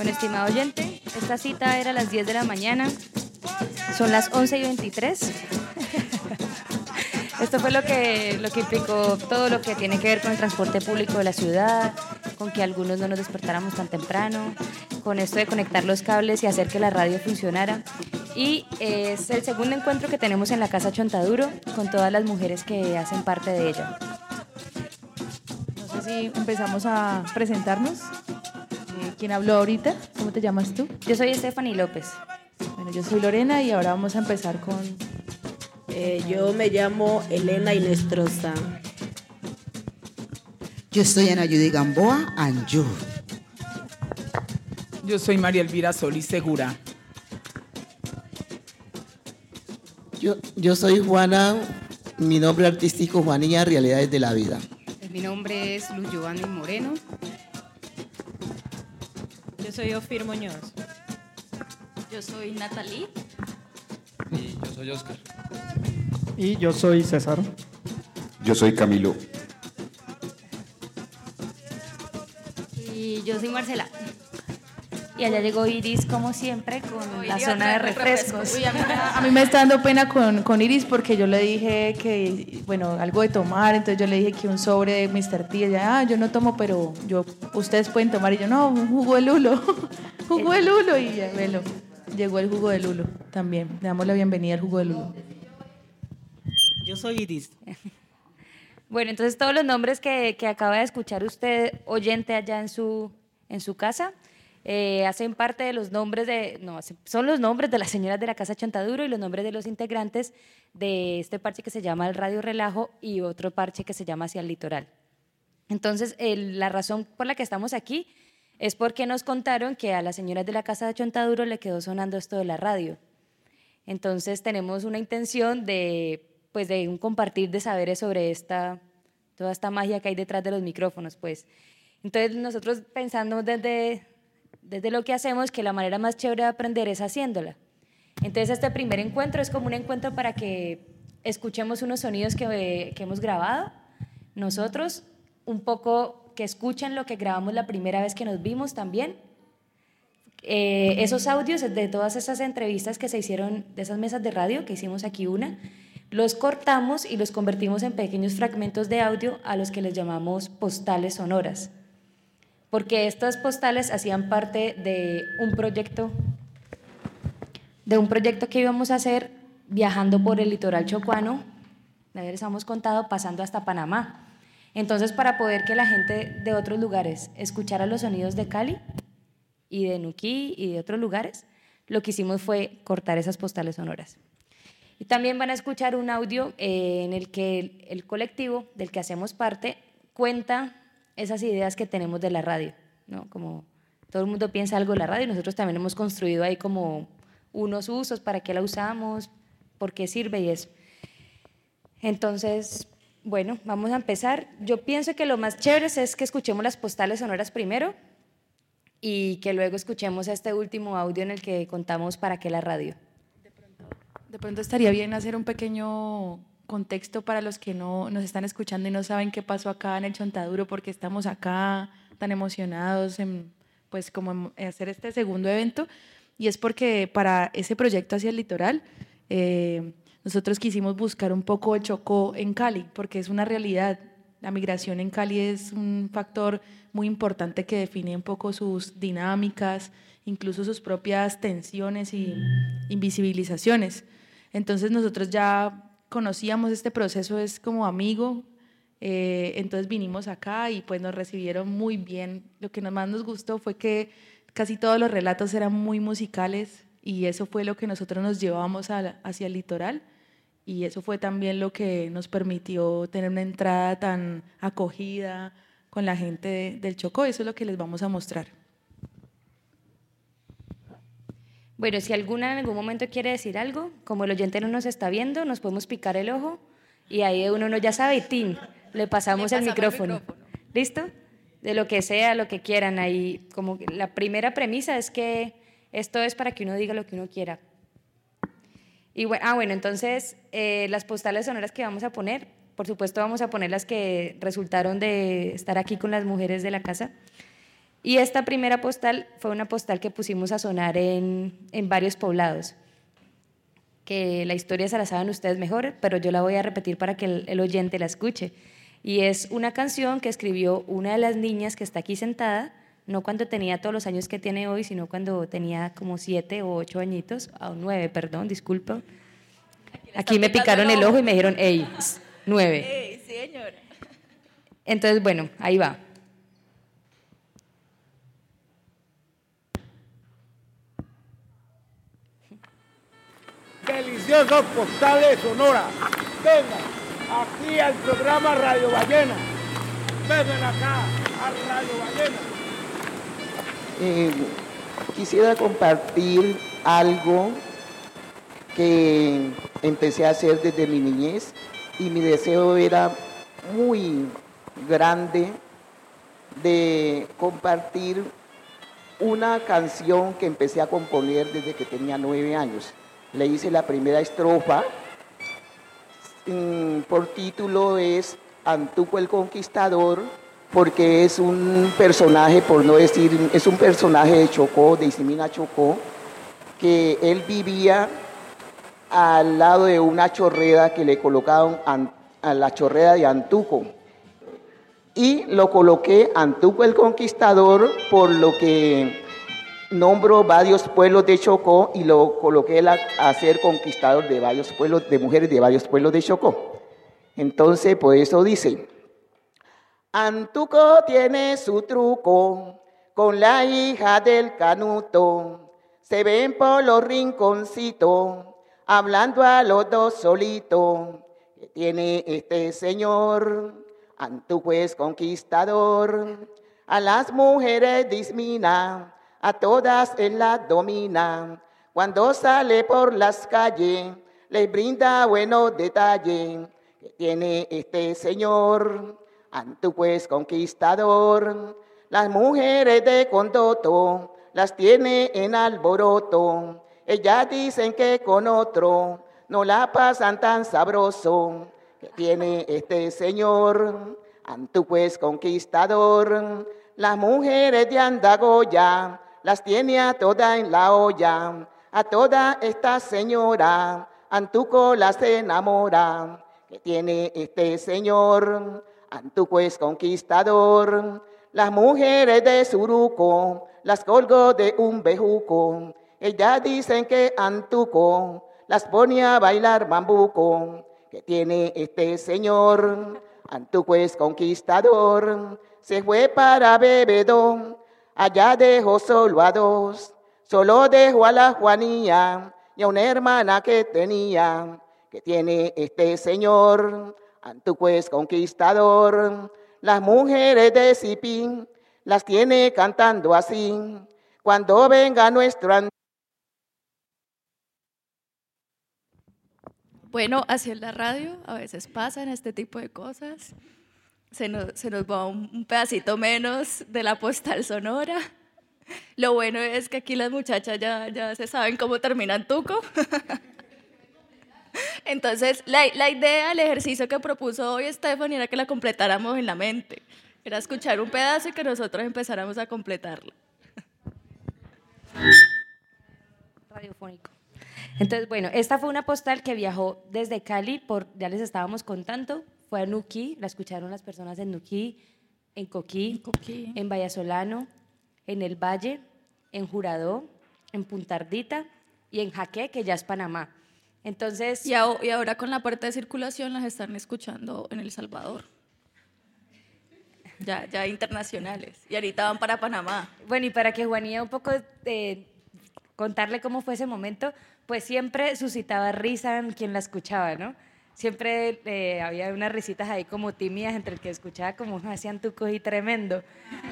Bueno, estimado oyente, esta cita era a las 10 de la mañana, son las 11:23. Esto fue lo que implicó todo lo que tiene que ver con el transporte público de la ciudad, con que algunos no nos despertáramos tan temprano, con esto de conectar los cables y hacer que la radio funcionara. Y es el segundo encuentro que tenemos en la Casa Chontaduro con todas las mujeres que hacen parte de ella. No sé si empezamos a presentarnos. ¿Quién habló ahorita? ¿Cómo te llamas tú? Yo soy Stephanie López. Bueno, yo soy Lorena y ahora vamos a empezar con... Yo me llamo Elena Inestrosa. Yo soy Ana Judy Gamboa, Anju. Yo soy María Elvira Solís Segura. Yo soy Juana, mi nombre artístico Juanilla, Realidades de la Vida. Mi nombre es Luz Giovanni Moreno. Yo soy Ofir Muñoz. Yo soy Natalie. Y yo soy Oscar. Y yo soy César. Yo soy Camilo. Y yo soy Marcela. Y allá llegó Iris, como siempre, con la zona de refrescos. Uy, a mí me está dando pena con Iris porque yo le dije que, bueno, algo de tomar, entonces yo le dije que un sobre de Mr. T, ella, yo no tomo, pero ustedes pueden tomar, y yo, no, un jugo de lulo, jugo de lulo, y ya, velo, llegó el jugo de lulo también, le damos la bienvenida al jugo de lulo. Yo soy Iris. Bueno, entonces todos los nombres que acaba de escuchar usted, oyente allá en su casa, hacen parte de los nombres son los nombres de las señoras de la Casa Chontaduro y los nombres de los integrantes de este parche que se llama el Radio Relajo y otro parche que se llama Hacia el Litoral. Entonces, la razón por la que estamos aquí es porque nos contaron que a las señoras de la Casa de Chontaduro le quedó sonando esto de la radio. Entonces, tenemos una intención de un compartir de saberes sobre toda esta magia que hay detrás de los micrófonos, pues. Entonces, nosotros pensamos desde lo que hacemos, que la manera más chévere de aprender es haciéndola. Entonces, este primer encuentro es como un encuentro para que escuchemos unos sonidos que hemos grabado nosotros, un poco que escuchen lo que grabamos la primera vez que nos vimos también. Esos audios de todas esas entrevistas que se hicieron, de esas mesas de radio, que hicimos aquí los cortamos y los convertimos en pequeños fragmentos de audio a los que les llamamos postales sonoras. Porque estas postales hacían parte de un proyecto que íbamos a hacer viajando por el litoral chocuano, les hemos contado, pasando hasta Panamá. Entonces, para poder que la gente de otros lugares escuchara los sonidos de Cali y de Nuquí y de otros lugares, lo que hicimos fue cortar esas postales sonoras. Y también van a escuchar un audio en el que el colectivo del que hacemos parte cuenta esas ideas que tenemos de la radio, ¿no? Como todo el mundo piensa algo de la radio, nosotros también hemos construido ahí como unos usos, para qué la usamos, por qué sirve y eso. Entonces, bueno, vamos a empezar. Yo pienso que lo más chévere es que escuchemos las postales sonoras primero y que luego escuchemos este último audio en el que contamos para qué la radio. De pronto estaría bien hacer un pequeño contexto para los que no nos están escuchando y no saben qué pasó acá en el Chontaduro, porque estamos acá tan emocionados en hacer este segundo evento, y es porque para ese proyecto Hacia el Litoral nosotros quisimos buscar un poco el Chocó en Cali, porque es una realidad. La migración en Cali es un factor muy importante que define un poco sus dinámicas, incluso sus propias tensiones y invisibilizaciones. Entonces nosotros ya conocíamos este proceso, es como amigo, entonces vinimos acá y pues nos recibieron muy bien. Lo que más nos gustó fue que casi todos los relatos eran muy musicales y eso fue lo que nosotros nos llevamos hacia el litoral, y eso fue también lo que nos permitió tener una entrada tan acogida con la gente del Chocó. Eso es lo que les vamos a mostrar. Bueno, si alguna en algún momento quiere decir algo, como el oyente no nos está viendo, nos podemos picar el ojo y ahí uno no ya sabe, y ¡tin!, le pasamos el micrófono. ¿Listo? De lo que sea, lo que quieran. Ahí, como la primera premisa es que esto es para que uno diga lo que uno quiera. Y bueno, entonces las postales sonoras que vamos a poner, por supuesto vamos a poner las que resultaron de estar aquí con las mujeres de la casa. Y esta primera postal fue una postal que pusimos a sonar en varios poblados, que la historia se la saben ustedes mejor, pero yo la voy a repetir para que el oyente la escuche. Y es una canción que escribió una de las niñas que está aquí sentada, no cuando tenía todos los años que tiene hoy, sino cuando tenía como 7 o 8 añitos, o 9, perdón, disculpa. Aquí me picaron el ojo y me dijeron, ey, 9. Ey, señora. Entonces, bueno, ahí va. Deliciosos postales Sonora. Vengan aquí al programa Radio Ballena. Vengan acá a Radio Ballena. Quisiera compartir algo que empecé a hacer desde mi niñez y mi deseo era muy grande de compartir una canción que empecé a componer desde que tenía 9 años. Le hice la primera estrofa, por título es Antuco el Conquistador, porque es un personaje, por no decir, es un personaje de Chocó, de Isimina Chocó, que él vivía al lado de una chorrera que le colocaron a la chorrera de Antuco. Y lo coloqué Antuco el Conquistador por lo que nombro varios pueblos de Chocó y lo coloqué a ser conquistador de varios pueblos, de mujeres de varios pueblos de Chocó. Entonces, por eso dice: Antuco tiene su truco con la hija del canuto, se ven por los rinconcitos, hablando a los dos solitos, que tiene este señor. Antuco es conquistador, a las mujeres dismina, a todas él las domina. Cuando sale por las calles, les brinda buenos detalles, que tiene este señor. Antuco es conquistador, las mujeres de Condoto las tiene en alboroto. Ellas dicen que con otro no la pasan tan sabroso, que tiene este señor. Antuco es conquistador, las mujeres de Andagoya las tiene a todas en la olla. A toda esta señora Antuco las enamora, que tiene este señor. Antuco es conquistador, las mujeres de Suruco las colgó de un bejuco. Ellas dicen que Antuco las pone a bailar bambuco, que tiene este señor. Antuco es conquistador, se fue para Bebedo, allá dejó solo a dos, solo dejó a la Juanía y a una hermana que tenía, que tiene este señor. Antuco es conquistador, las mujeres de Sipín las tiene cantando así, cuando venga nuestro Antuco. Bueno, así es la radio, a veces pasan este tipo de cosas. Se nos va un pedacito menos de la postal sonora. Lo bueno es que aquí las muchachas ya se saben cómo termina Antuco. Entonces, la idea, el ejercicio que propuso hoy Stephanie era que la completáramos en la mente. Era escuchar un pedazo y que nosotros empezáramos a completarlo. Radiofónico. Entonces, bueno, esta fue una postal que viajó desde Cali, ya les estábamos contando, fue a Nuquí, la escucharon las personas en Nuquí, en Coquí, en Vallasolano, en El Valle, en Juradó, en Punta Ardita y en Jaque, que ya es Panamá. Entonces, y ahora con la parte de circulación las están escuchando en El Salvador. Ya internacionales. Y ahorita van para Panamá. Bueno, y para que Juanía un poco contarle cómo fue ese momento, pues siempre suscitaba risa en quien la escuchaba, ¿no? Siempre había unas risitas ahí como tímidas entre el que escuchaba como hacían Antuco y tremendo.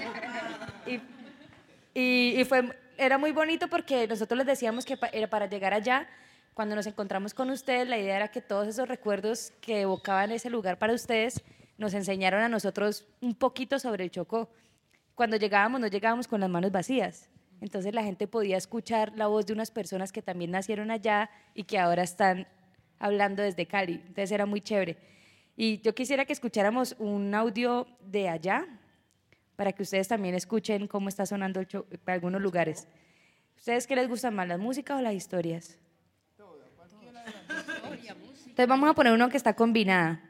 Y era muy bonito porque nosotros les decíamos que para llegar allá, cuando nos encontramos con ustedes, la idea era que todos esos recuerdos que evocaban ese lugar para ustedes nos enseñaron a nosotros un poquito sobre el Chocó. Cuando llegábamos, no llegábamos con las manos vacías. Entonces la gente podía escuchar la voz de unas personas que también nacieron allá y que ahora están hablando desde Cali. Entonces era muy chévere. Y yo quisiera que escucháramos un audio de allá para que ustedes también escuchen cómo está sonando para algunos lugares. ¿Ustedes qué les gusta más, las músicas o las historias? Entonces vamos a poner uno que está combinada.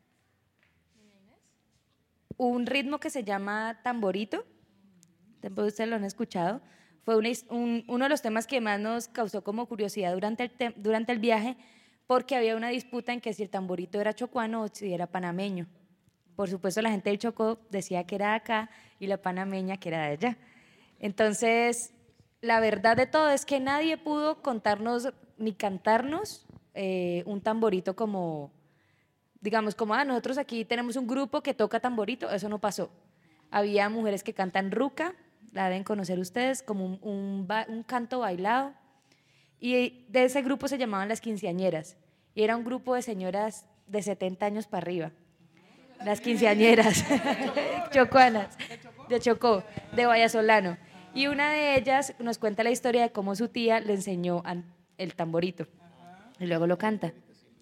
Un ritmo que se llama tamborito, ustedes lo han escuchado, fue uno de los temas que más nos causó como curiosidad durante el viaje, porque había una disputa en que si el tamborito era chocuano o si era panameño. Por supuesto, la gente del Chocó decía que era de acá y la panameña que era de allá. Entonces, la verdad de todo es que nadie pudo contarnos ni cantarnos un tamborito como, digamos, como nosotros aquí tenemos un grupo que toca tamborito, eso no pasó. Había mujeres que cantan ruca, la deben conocer ustedes, como un canto bailado, y de ese grupo se llamaban las quinceañeras, y era un grupo de señoras de 70 años para arriba, las quinceañeras chocuanas, de Chocó, de Vallasolano, y una de ellas nos cuenta la historia de cómo su tía le enseñó el tamborito, y luego lo canta.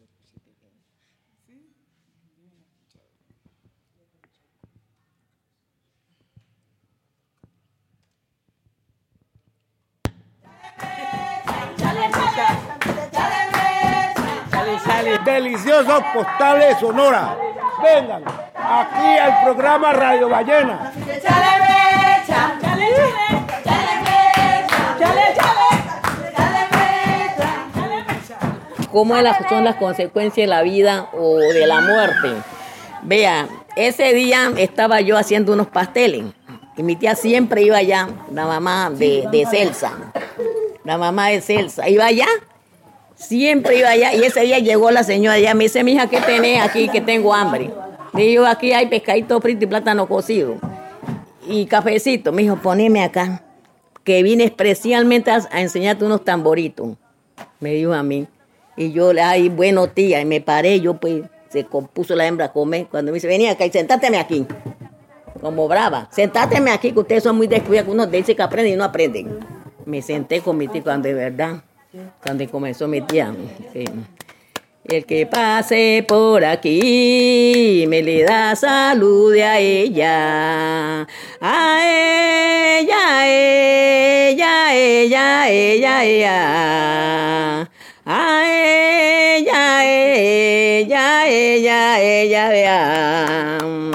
Deliciosos postales de Sonora. Vengan aquí al programa Radio Ballena. ¿Cómo son las consecuencias de la vida o de la muerte? Vea, ese día estaba yo haciendo unos pasteles y mi tía siempre iba allá, la mamá de Celsa. La mamá de Celsa iba allá. Siempre iba allá y ese día llegó la señora allá, me dice, mija, ¿qué tenés aquí? Que tengo hambre. Le digo, aquí hay pescadito frito y plátano cocido y cafecito. Me dijo, poneme acá, que vine especialmente a enseñarte unos tamboritos. Me dijo a mí. Y yo le dije, bueno, tía, y me paré, yo pues se compuso la hembra a comer. Cuando me dice, vení acá y sentáteme aquí. Como brava, sentáteme aquí, que ustedes son muy descuidados, que uno dice que aprenden y no aprenden. Me senté con mi tía cuando de verdad. Cuando comenzó mi tía, sí. El que pase por aquí me le da salud a ella, a ella, ella, ella, ella, ella, a ella, ella, ella, ella, ella.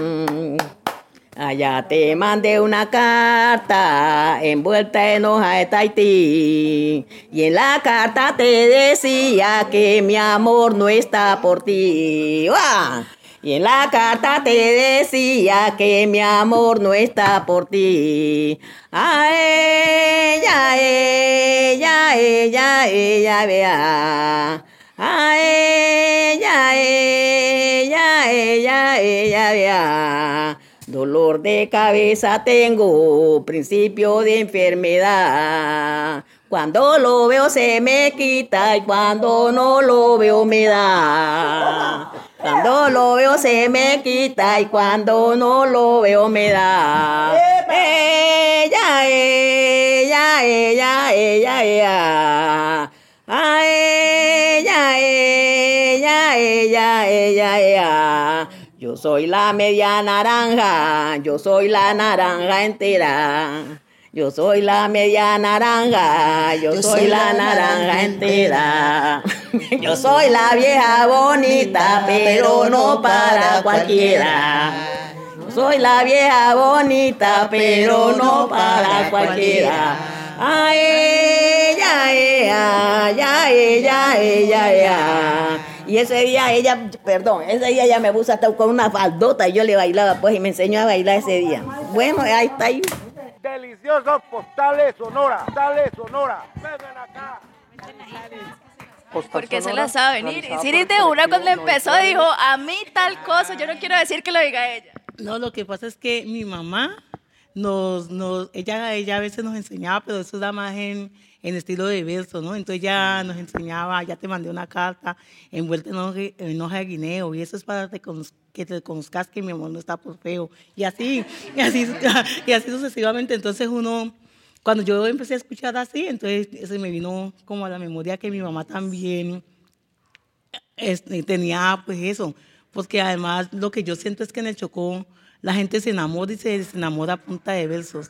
Allá te mandé una carta envuelta en hoja de Tahití y en la carta te decía que mi amor no está por ti. ¡Uah! Y en la carta te decía que mi amor no está por ti. A ella, ella, ella, ella, vea. A ella, ella, ella, ella, vea. Dolor de cabeza tengo, principio de enfermedad. Cuando lo veo se me quita y cuando no lo veo me da. Cuando lo veo se me quita y cuando no lo veo me da. Ella, ella, ella, ella, ella. A ella, ella, ella, ella, ella. Yo soy la media naranja, yo soy la naranja entera. Yo soy la media naranja, yo soy la naranja entera. Yo soy la vieja bonita, pero no para cualquiera. Yo soy la vieja bonita, pero no para cualquiera. A ella, ella, ella, ella, ella. Y ese día ella me puso hasta con una faldota y yo le bailaba pues y me enseñó a bailar ese día. Bueno, ahí está ahí. Deliciosos postales de Sonora, vengan acá. Porque se la sabe venir. Y Siri de una cuando empezó dijo, a mí tal cosa, yo no quiero decir que lo diga ella. No, lo que pasa es que mi mamá ella a veces nos enseñaba, pero eso da más en estilo de verso, ¿no? Entonces ya nos enseñaba, ya te mandé una carta envuelta en hoja de guineo y eso es para que te conozcas que mi amor no está por feo. Y así sucesivamente. Entonces cuando yo empecé a escuchar así, entonces eso me vino como a la memoria que mi mamá también tenía pues eso, porque además lo que yo siento es que en el Chocó la gente se enamora y se enamora a punta de versos.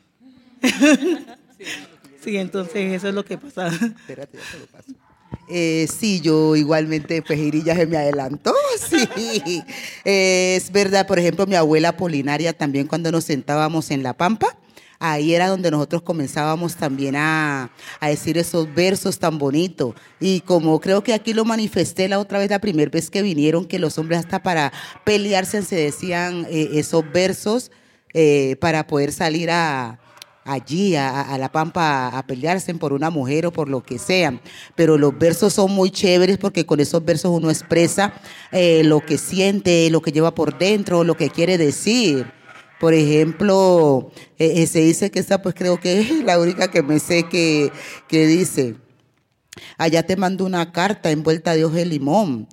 Sí, entonces eso es lo que pasa. Espérate, ya te lo paso. Sí, yo igualmente, pues Iris ya se me adelantó, sí. Es verdad, por ejemplo, mi abuela Apolinaria también cuando nos sentábamos en La Pampa, ahí era donde nosotros comenzábamos también a decir esos versos tan bonitos. Y como creo que aquí lo manifesté la otra vez, la primera vez que vinieron, que los hombres hasta para pelearse se decían esos versos para poder salir allí a La Pampa a pelearse por una mujer o por lo que sea, pero los versos son muy chéveres porque con esos versos uno expresa lo que siente, lo que lleva por dentro, lo que quiere decir. Por ejemplo, se dice que esta pues creo que es la única que me sé que dice, allá te mando una carta envuelta de hoja de limón.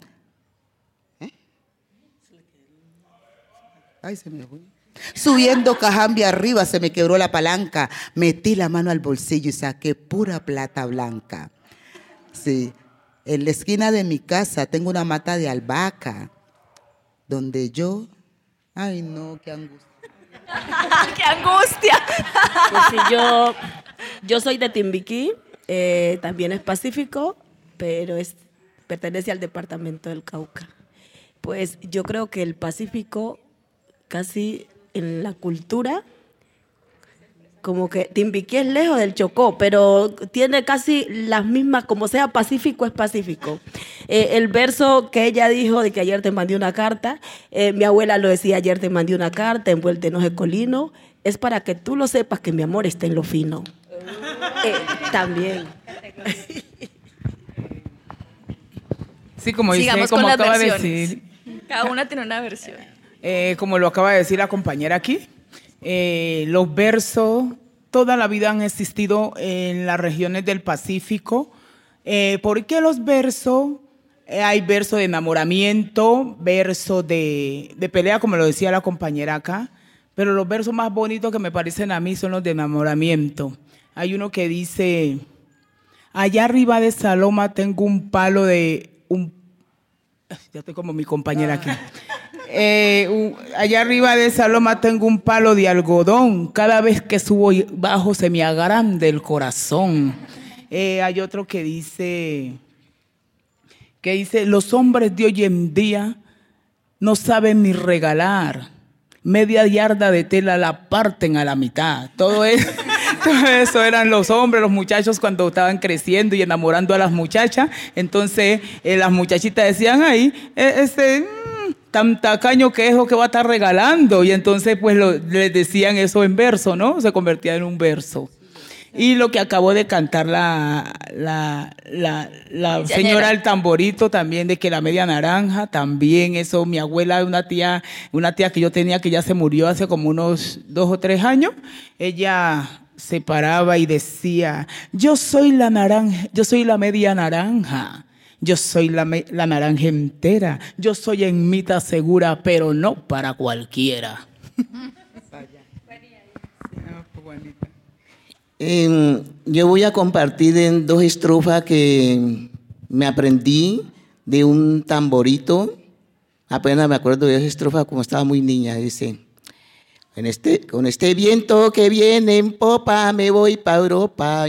Ay, se me fue. Subiendo Cajambia arriba se me quebró la palanca, metí la mano al bolsillo y saqué pura plata blanca. Sí, en la esquina de mi casa tengo una mata de albahaca, donde yo, ay no, qué angustia. ¡Qué angustia! Pues sí, yo soy de Timbiquí, también es Pacífico, pero pertenece al departamento del Cauca. Pues yo creo que el Pacífico casi en la cultura, como que Timbiquí es lejos del Chocó, pero tiene casi las mismas, como sea Pacífico es Pacífico. El verso que ella dijo de que ayer te mandé una carta, mi abuela lo decía, ayer te mandé una carta envuelta en hoja de colino, es para que tú lo sepas que mi amor está en lo fino. También. Sí, como dice, Sigamos como con las acaba de versiones. decir. Cada una tiene una versión. Como lo acaba de decir la compañera aquí, los versos toda la vida han existido en las regiones del Pacífico. ¿Por qué los versos? Hay versos de enamoramiento, versos de pelea, como lo decía la compañera acá, pero los versos más bonitos que me parecen a mí son los de enamoramiento. Hay uno que dice, allá arriba de Saloma tengo un palo de... Ya estoy como mi compañera aquí. Allá arriba de Saloma tengo un palo de algodón. Cada vez que subo y bajo se me agranda el corazón. Hay otro que dice, los hombres de hoy en día no saben ni regalar. Media yarda de tela la parten a la mitad. Todo eso eran los hombres, los muchachos cuando estaban creciendo y enamorando a las muchachas. Entonces las muchachitas decían, ay, tan tacaño que es o que va a estar regalando. Y entonces pues les decían eso en verso, ¿no? Se convertía en un verso. Y lo que acabó de cantar la señora del tamborito también, de que la media naranja, también eso, mi abuela, una tía que yo tenía que ya se murió hace como unos 2 o 3 años, ella se paraba y decía, yo soy la media naranja. Yo soy la naranja entera, yo soy ermita segura, pero no para cualquiera. Yo voy a compartir en 2 estrofas que me aprendí de un tamborito. Apenas me acuerdo de esa estrofa como estaba muy niña. Dice, con este viento que viene en popa, me voy para Europa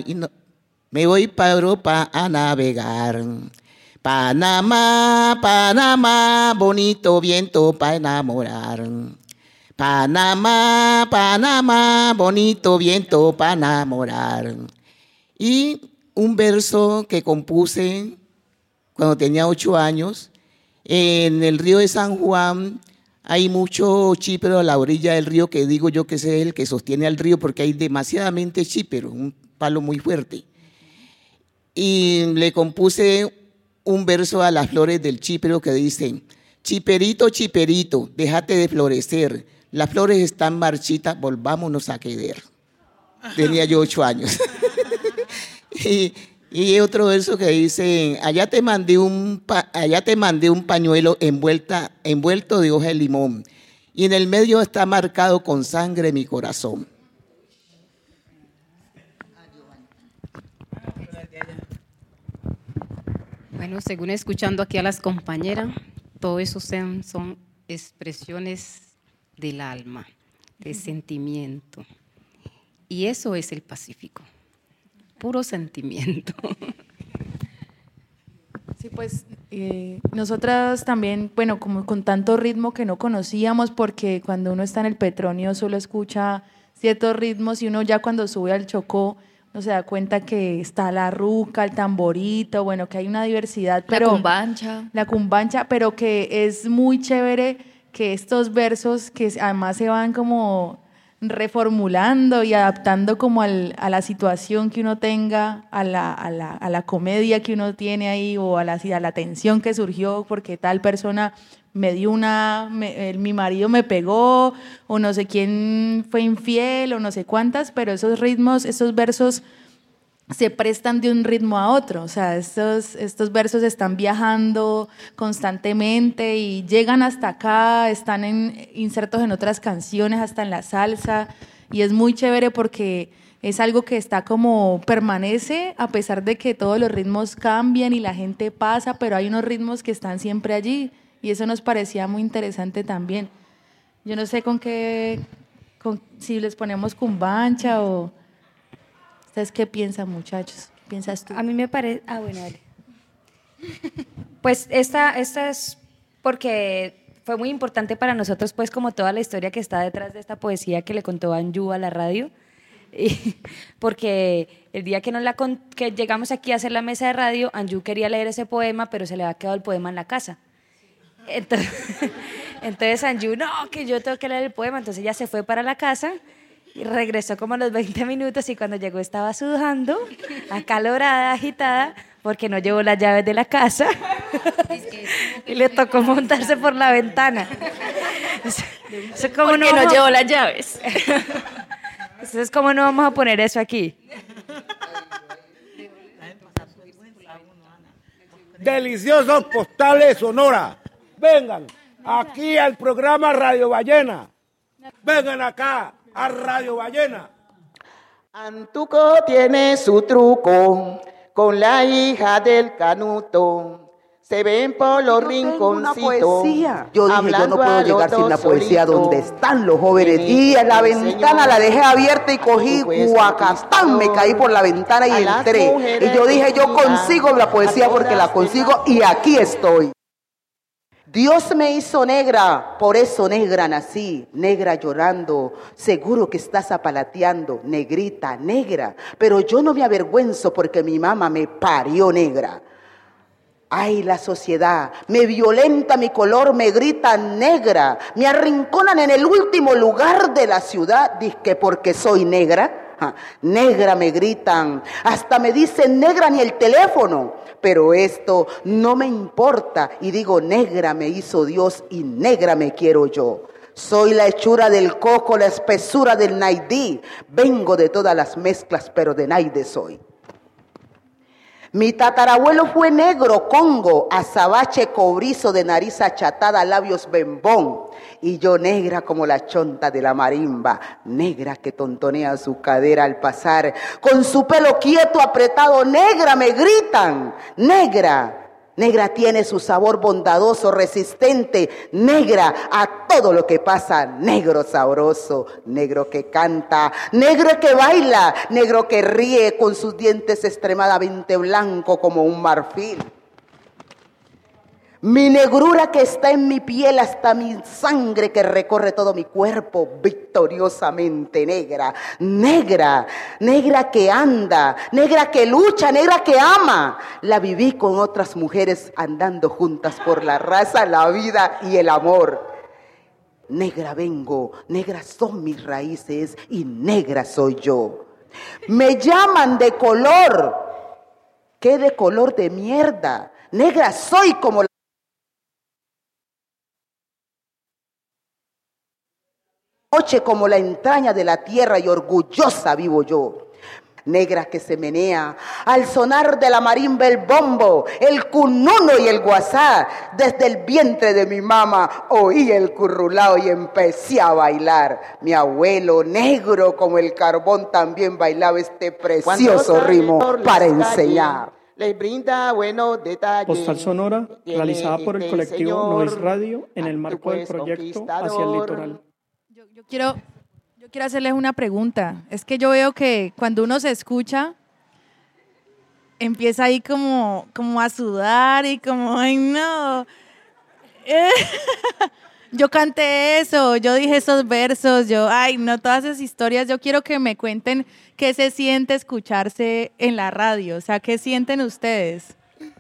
a navegar. Panamá, Panamá, bonito viento para enamorar. Panamá, Panamá, bonito viento para enamorar. Y un verso que compuse cuando tenía 8 años, en el río de San Juan hay mucho chípero a la orilla del río, que digo yo que es el que sostiene al río porque hay demasiadamente chípero, un palo muy fuerte. Y le compuse un verso a las flores del chípero que dice, chiperito, chiperito, déjate de florecer, las flores están marchitas, volvámonos a querer. Tenía yo 8 años. y otro verso que dice, allá te mandé un pañuelo envuelto de hoja de limón, y en el medio está marcado con sangre mi corazón. Bueno, según escuchando aquí a las compañeras, todo eso son expresiones del alma, de sentimiento. Y eso es el Pacífico, puro sentimiento. Sí, pues nosotras también, bueno, como con tanto ritmo que no conocíamos, porque cuando uno está en el Petronio solo escucha ciertos ritmos y uno ya cuando sube al Chocó uno se da cuenta que está la ruca, el tamborito, bueno, que hay una diversidad. Pero, la cumbancha, pero que es muy chévere que estos versos que además se van como reformulando y adaptando como a la situación que uno tenga, a la comedia que uno tiene ahí o a la tensión que surgió porque tal persona me dio mi marido me pegó o no sé quién fue infiel o no sé cuántas, pero esos ritmos, esos versos se prestan de un ritmo a otro, o sea, estos versos están viajando constantemente y llegan hasta acá, están insertos en otras canciones, hasta en la salsa, y es muy chévere porque es algo que está como permanece a pesar de que todos los ritmos cambian y la gente pasa, pero hay unos ritmos que están siempre allí, y eso nos parecía muy interesante también. Yo no sé si les ponemos cumbancha o... ¿Ustedes qué piensan, muchachos? ¿Qué piensas tú? A mí me parece... bueno, dale. Pues esta es porque fue muy importante para nosotros, pues como toda la historia que está detrás de esta poesía que le contó Anju a la radio, y porque el día que llegamos aquí a hacer la mesa de radio, Anju quería leer ese poema, pero se le había quedado el poema en la casa. Entonces Anju, no, que yo tengo que leer el poema, entonces ella se fue para la casa y regresó como a los 20 minutos y cuando llegó estaba sudando, acalorada, agitada, porque no llevó las llaves de la casa y le tocó montarse por la ventana. ¿Por qué no llevó las llaves? Entonces, ¿cómo no vamos a poner eso aquí? Deliciosos postales de Sonora. Vengan aquí al programa Radio Ballena. Vengan acá a Radio Ballena. Antuco tiene su truco con la hija del canuto. Se ven por los rinconcitos. Yo dije, yo no puedo llegar sin la poesía donde están los jóvenes. Y en la ventana la dejé abierta y cogí guacatán, me caí por la ventana y entré. Y yo dije, yo consigo la poesía porque la consigo y aquí estoy. Dios me hizo negra, por eso negra nací, negra llorando, seguro que estás apalateando, negrita, negra, pero yo no me avergüenzo porque mi mamá me parió negra. Ay, la sociedad, me violenta mi color, me gritan negra, me arrinconan en el último lugar de la ciudad, dizque porque soy negra. Negra me gritan, hasta me dicen negra ni el teléfono, pero esto no me importa y digo negra me hizo Dios y negra me quiero yo. Soy la hechura del coco, la espesura del naidí, vengo de todas las mezclas pero de naide soy. Mi tatarabuelo fue negro, congo, azabache cobrizo de nariz achatada, labios bembón. Y yo negra como la chonta de la marimba, negra que tontonea su cadera al pasar. Con su pelo quieto, apretado, negra me gritan, negra. Negra tiene su sabor bondadoso, resistente, negra a todo lo que pasa, negro sabroso, negro que canta, negro que baila, negro que ríe con sus dientes extremadamente blancos como un marfil. Mi negrura que está en mi piel hasta mi sangre que recorre todo mi cuerpo, victoriosamente negra, negra, negra que anda, negra que lucha, negra que ama. La viví con otras mujeres andando juntas por la raza, la vida y el amor. Negra vengo, negras son mis raíces y negra soy yo. Me llaman de color, ¿qué de color de mierda? Negra soy como la noche, como la entraña de la tierra y orgullosa vivo yo. Negra que se menea al sonar de la marimba, el bombo, el cununo y el guasá. Desde el vientre de mi mamá oí el currulao y empecé a bailar. Mi abuelo, negro como el carbón, también bailaba este precioso ritmo para enseñar. Les brinda buenos detalles. Postal sonora realizada por el colectivo No es Radio en el marco del proyecto Hacia el Litoral. Yo quiero hacerles una pregunta. Es que yo veo que cuando uno se escucha, empieza ahí como a sudar y como, ay no. Yo canté eso, yo dije esos versos, ay no, todas esas historias. Yo quiero que me cuenten qué se siente escucharse en la radio. O sea, ¿qué sienten ustedes?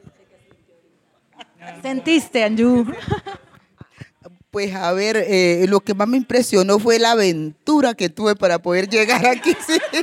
¿Sentiste, Anju? Pues a ver, lo que más me impresionó fue la aventura que tuve para poder llegar aquí.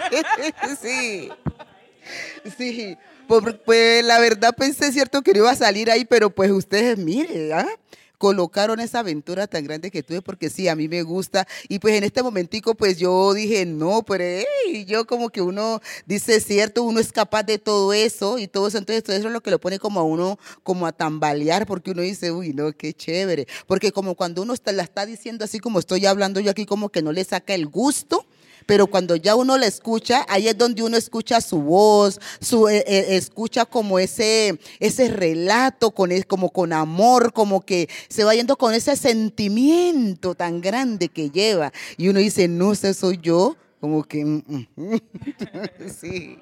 Sí. Pues la verdad pensé, cierto, que no iba a salir ahí, pero pues ustedes miren, colocaron esa aventura tan grande que tuve, porque sí, a mí me gusta. Y pues en este momentico, pues yo dije, no, pero yo como que uno dice, cierto, uno es capaz de todo eso y todo eso. Entonces todo eso es lo que lo pone como a uno, como a tambalear, porque uno dice, uy, no, qué chévere. Porque como cuando uno la está diciendo así como estoy hablando yo aquí, como que no le saca el gusto. Pero cuando ya uno la escucha, ahí es donde uno escucha su voz, escucha como ese relato, como con amor, como que se va yendo con ese sentimiento tan grande que lleva. Y uno dice, no, ese soy yo, como que... Sí.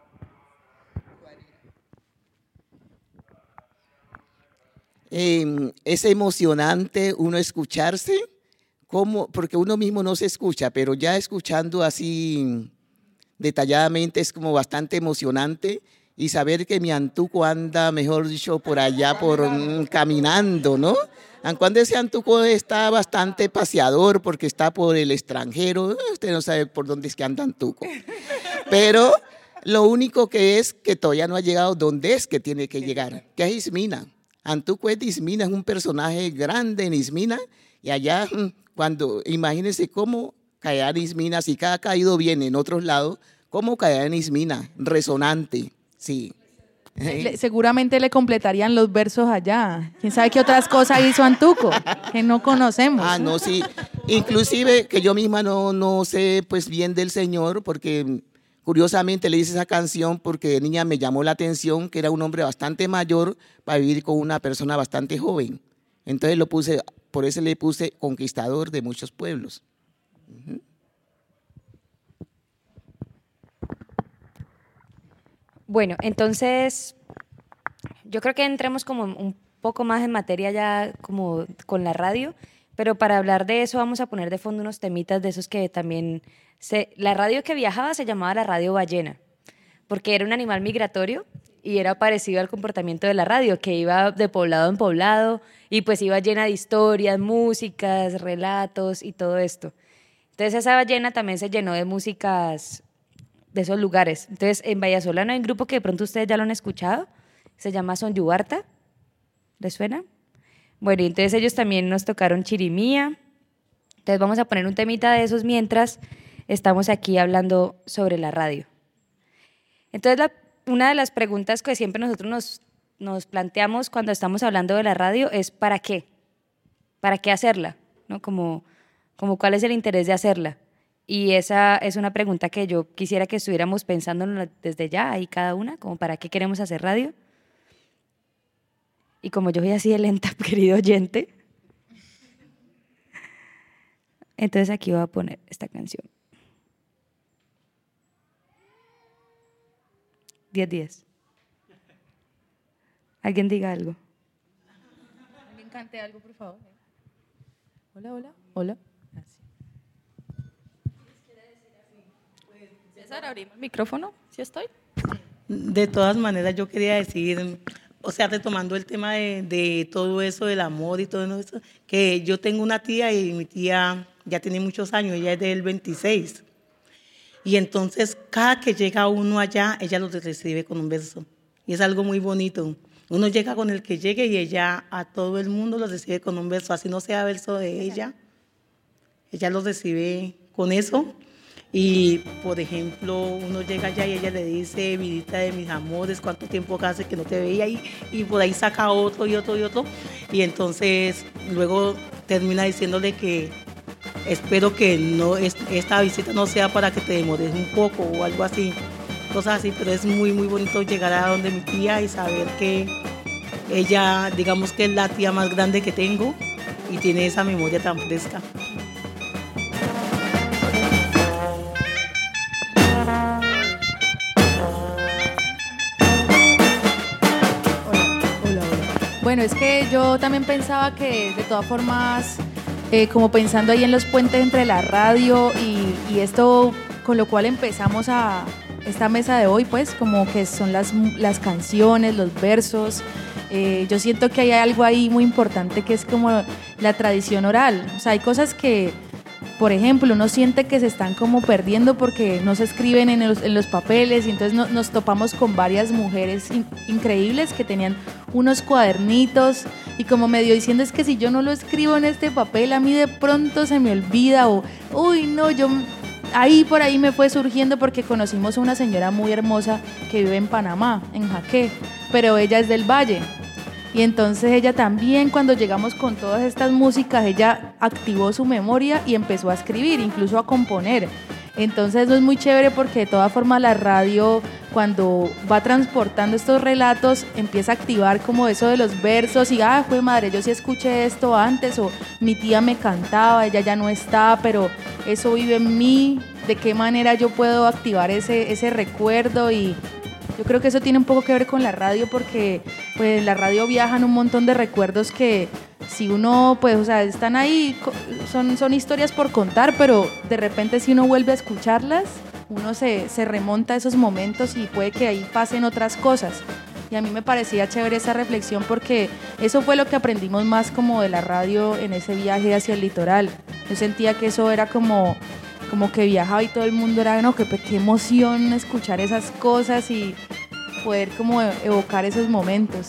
Es emocionante uno escucharse. Porque uno mismo no se escucha, pero ya escuchando así detalladamente es como bastante emocionante, y saber que mi Antuco anda, mejor dicho, por allá, caminando, ¿no? Aunque cuando ese Antuco está bastante paseador porque está por el extranjero, usted no sabe por dónde es que anda Antuco. Pero lo único que es que todavía no ha llegado donde es que tiene que llegar, que es Ismina. Antuco es de Ismina, es un personaje grande en Ismina, y allá... Cuando, imagínense cómo caerá en Ismina, si cada caído viene en otros lados, cómo caerá en Ismina, resonante, sí. Seguramente le completarían los versos allá. ¿Quién sabe qué otras cosas hizo Antuco que no conocemos? No, sí. Inclusive que yo misma no sé pues bien del señor, porque curiosamente le hice esa canción porque de niña me llamó la atención que era un hombre bastante mayor para vivir con una persona bastante joven. Entonces lo puse... Por eso le puse conquistador de muchos pueblos. Bueno, entonces yo creo que entremos como un poco más en materia ya como con la radio, pero para hablar de eso vamos a poner de fondo unos temitas de esos que también... La radio que viajaba se llamaba la radio ballena, porque era un animal migratorio y era parecido al comportamiento de la radio, que iba de poblado en poblado y pues iba llena de historias, músicas, relatos y todo esto. Entonces esa ballena también se llenó de músicas de esos lugares. Entonces en Vallasolano hay un grupo que de pronto ustedes ya lo han escuchado, se llama Son Yubarta, ¿les suena? Bueno, y entonces ellos también nos tocaron Chirimía. Entonces vamos a poner un temita de esos mientras estamos aquí hablando sobre la radio. Entonces una de las preguntas que siempre nosotros nos planteamos cuando estamos hablando de la radio es ¿para qué? ¿Para qué hacerla? ¿No? Como ¿cuál es el interés de hacerla? Y esa es una pregunta que yo quisiera que estuviéramos pensando desde ya, ahí cada una, como ¿para qué queremos hacer radio? Y como yo soy así de lenta, querido oyente, entonces aquí voy a poner esta canción. 10-10. ¿Alguien diga algo? ¿Alguien cante algo, por favor? Hola. César, abrimos el micrófono, ¿sí estoy? De todas maneras, yo quería decir, o sea, retomando el tema de todo eso, del amor y todo eso, que yo tengo una tía y mi tía ya tiene muchos años, ella es del 26. Y entonces, cada que llega uno allá, ella lo recibe con un beso. Y es algo muy bonito. Uno llega con el que llegue y ella a todo el mundo lo recibe con un beso. Así no sea verso de ella lo recibe con eso. Y, por ejemplo, uno llega allá y ella le dice, vidita de mis amores, cuánto tiempo hace que no te veía, y por ahí saca otro y otro y otro. Y entonces, luego termina diciéndole que espero que esta visita no sea para que te demores un poco o algo así, cosas así, pero es muy, muy bonito llegar a donde mi tía y saber que ella, digamos que es la tía más grande que tengo y tiene esa memoria tan fresca. Bueno, es que yo también pensaba que de todas formas, como pensando ahí en los puentes entre la radio y esto con lo cual empezamos a esta mesa de hoy, pues como que son las canciones, los versos. Yo siento que hay algo ahí muy importante que es como la tradición oral. O sea, hay cosas que, por ejemplo, uno siente que se están como perdiendo porque no se escriben en los papeles, y entonces nos topamos con varias mujeres increíbles que tenían unos cuadernitos y como medio diciendo, es que si yo no lo escribo en este papel, a mí de pronto se me olvida, o uy, no, yo... Ahí por ahí me fue surgiendo porque conocimos a una señora muy hermosa que vive en Panamá, en Jaque, pero ella es del Valle. Y entonces ella también, cuando llegamos con todas estas músicas, ella activó su memoria y empezó a escribir, incluso a componer. Entonces eso es muy chévere porque de todas formas la radio, cuando va transportando estos relatos, empieza a activar como eso de los versos y jue madre, yo sí escuché esto antes, o mi tía me cantaba, ella ya no está, pero eso vive en mí, de qué manera yo puedo activar ese recuerdo. Y yo creo que eso tiene un poco que ver con la radio, porque pues la radio viajan un montón de recuerdos que si uno, pues, o sea, están ahí, son historias por contar, pero de repente si uno vuelve a escucharlas, uno se remonta a esos momentos y puede que ahí pasen otras cosas. Y a mí me parecía chévere esa reflexión porque eso fue lo que aprendimos más como de la radio en ese viaje hacia el litoral. Yo sentía que eso era como que viajaba y todo el mundo era, no, qué emoción escuchar esas cosas y poder como evocar esos momentos.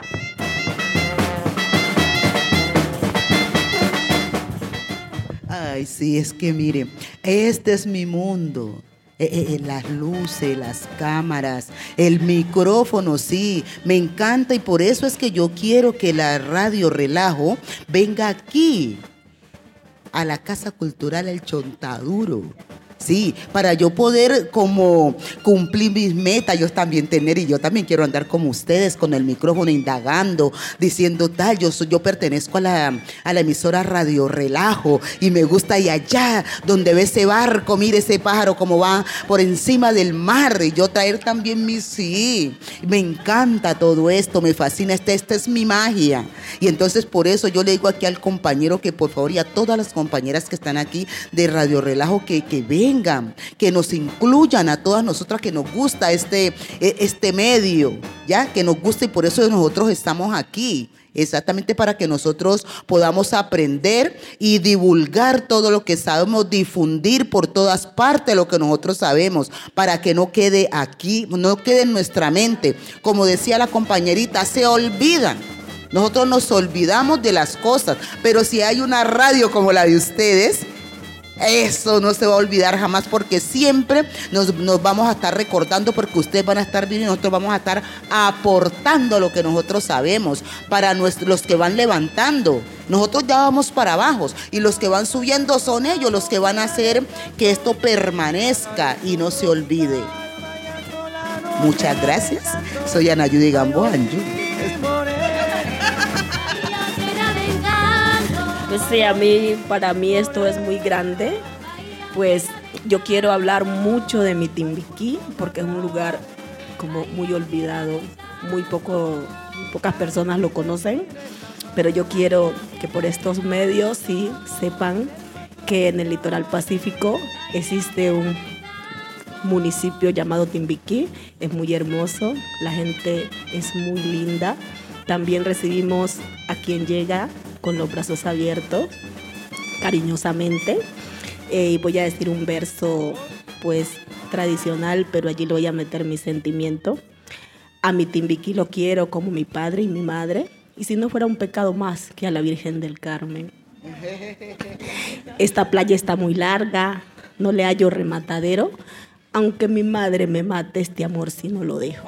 Ay, sí, es que mire, este es mi mundo. Las luces, las cámaras, el micrófono, sí, me encanta, y por eso es que yo quiero que la Radio Relajo venga aquí, a la Casa Cultural El Chontaduro. Sí, para yo poder como cumplir mis metas, yo también quiero andar como ustedes con el micrófono indagando, diciendo tal, yo pertenezco a la emisora Radio Relajo y me gusta, y allá donde ve ese barco, mire ese pájaro como va por encima del mar, y yo traer también sí, me encanta todo esto, me fascina, esta es mi magia. Y entonces por eso yo le digo aquí al compañero que por favor, y a todas las compañeras que están aquí de Radio Relajo, que vengan, que nos incluyan a todas nosotras que nos gusta este medio, ya, que nos gusta, y por eso nosotros estamos aquí, exactamente para que nosotros podamos aprender y divulgar todo lo que sabemos, difundir por todas partes lo que nosotros sabemos, para que no quede aquí, no quede en nuestra mente. Como decía la compañerita, se olvidan. Nosotros nos olvidamos de las cosas, pero si hay una radio como la de ustedes, eso no se va a olvidar jamás, porque siempre nos vamos a estar recordando, porque ustedes van a estar viendo y nosotros vamos a estar aportando lo que nosotros sabemos para los que van levantando. Nosotros ya vamos para abajo y los que van subiendo son ellos los que van a hacer que esto permanezca y no se olvide. Muchas gracias. Soy Ana Judy Gamboa. Pues sí, para mí esto es muy grande. Pues yo quiero hablar mucho de mi Timbiquí, porque es un lugar como muy olvidado, muy pocas personas lo conocen, pero yo quiero que por estos medios sí sepan que en el litoral pacífico existe un municipio llamado Timbiquí, es muy hermoso, la gente es muy linda, también recibimos a quien llega con los brazos abiertos, cariñosamente. Y voy a decir un verso pues tradicional, pero allí le voy a meter mi sentimiento. A mi Timbiquí lo quiero como mi padre y mi madre, y si no fuera un pecado más que a la Virgen del Carmen. Esta playa está muy larga, no le hallo rematadero, aunque mi madre me mate este amor si no lo dejo.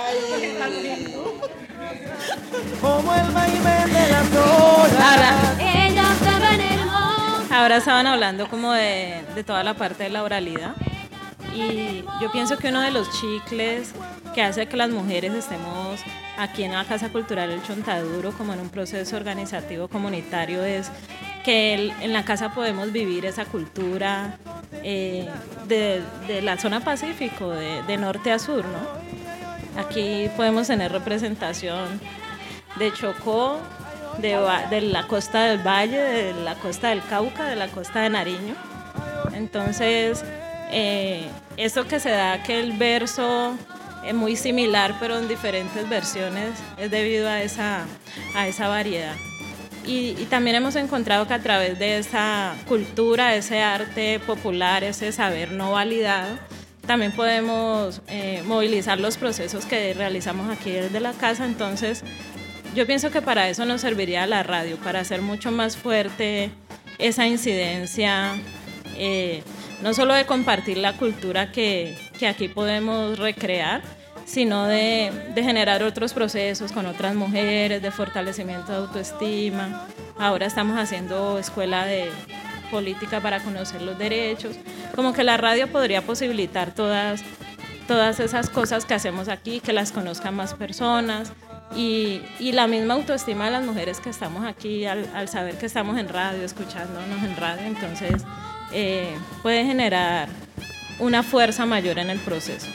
Como el vaivén de las olas. Ahora estaban hablando como de toda la parte de la oralidad, y yo pienso que uno de los chicles que hace que las mujeres estemos aquí en la Casa Cultural El Chontaduro como en un proceso organizativo comunitario es que en la casa podemos vivir esa cultura de la zona Pacífico, de norte a sur, ¿no? Aquí podemos tener representación de Chocó, de la costa del Valle, de la costa del Cauca, de la costa de Nariño. Entonces, eso que se da que el verso es muy similar, pero en diferentes versiones, es debido a esa variedad. Y también hemos encontrado que a través de esa cultura, ese arte popular, ese saber no validado, también podemos movilizar los procesos que realizamos aquí desde la casa. Entonces, yo pienso que para eso nos serviría la radio, para hacer mucho más fuerte esa incidencia, no solo de compartir la cultura que aquí podemos recrear, sino de generar otros procesos con otras mujeres, de fortalecimiento de autoestima. Ahora estamos haciendo escuela de política para conocer los derechos. Como que la radio podría posibilitar todas esas cosas que hacemos aquí, que las conozcan más personas, y la misma autoestima de las mujeres que estamos aquí al saber que estamos en radio, escuchándonos en radio. Entonces puede generar una fuerza mayor en el proceso.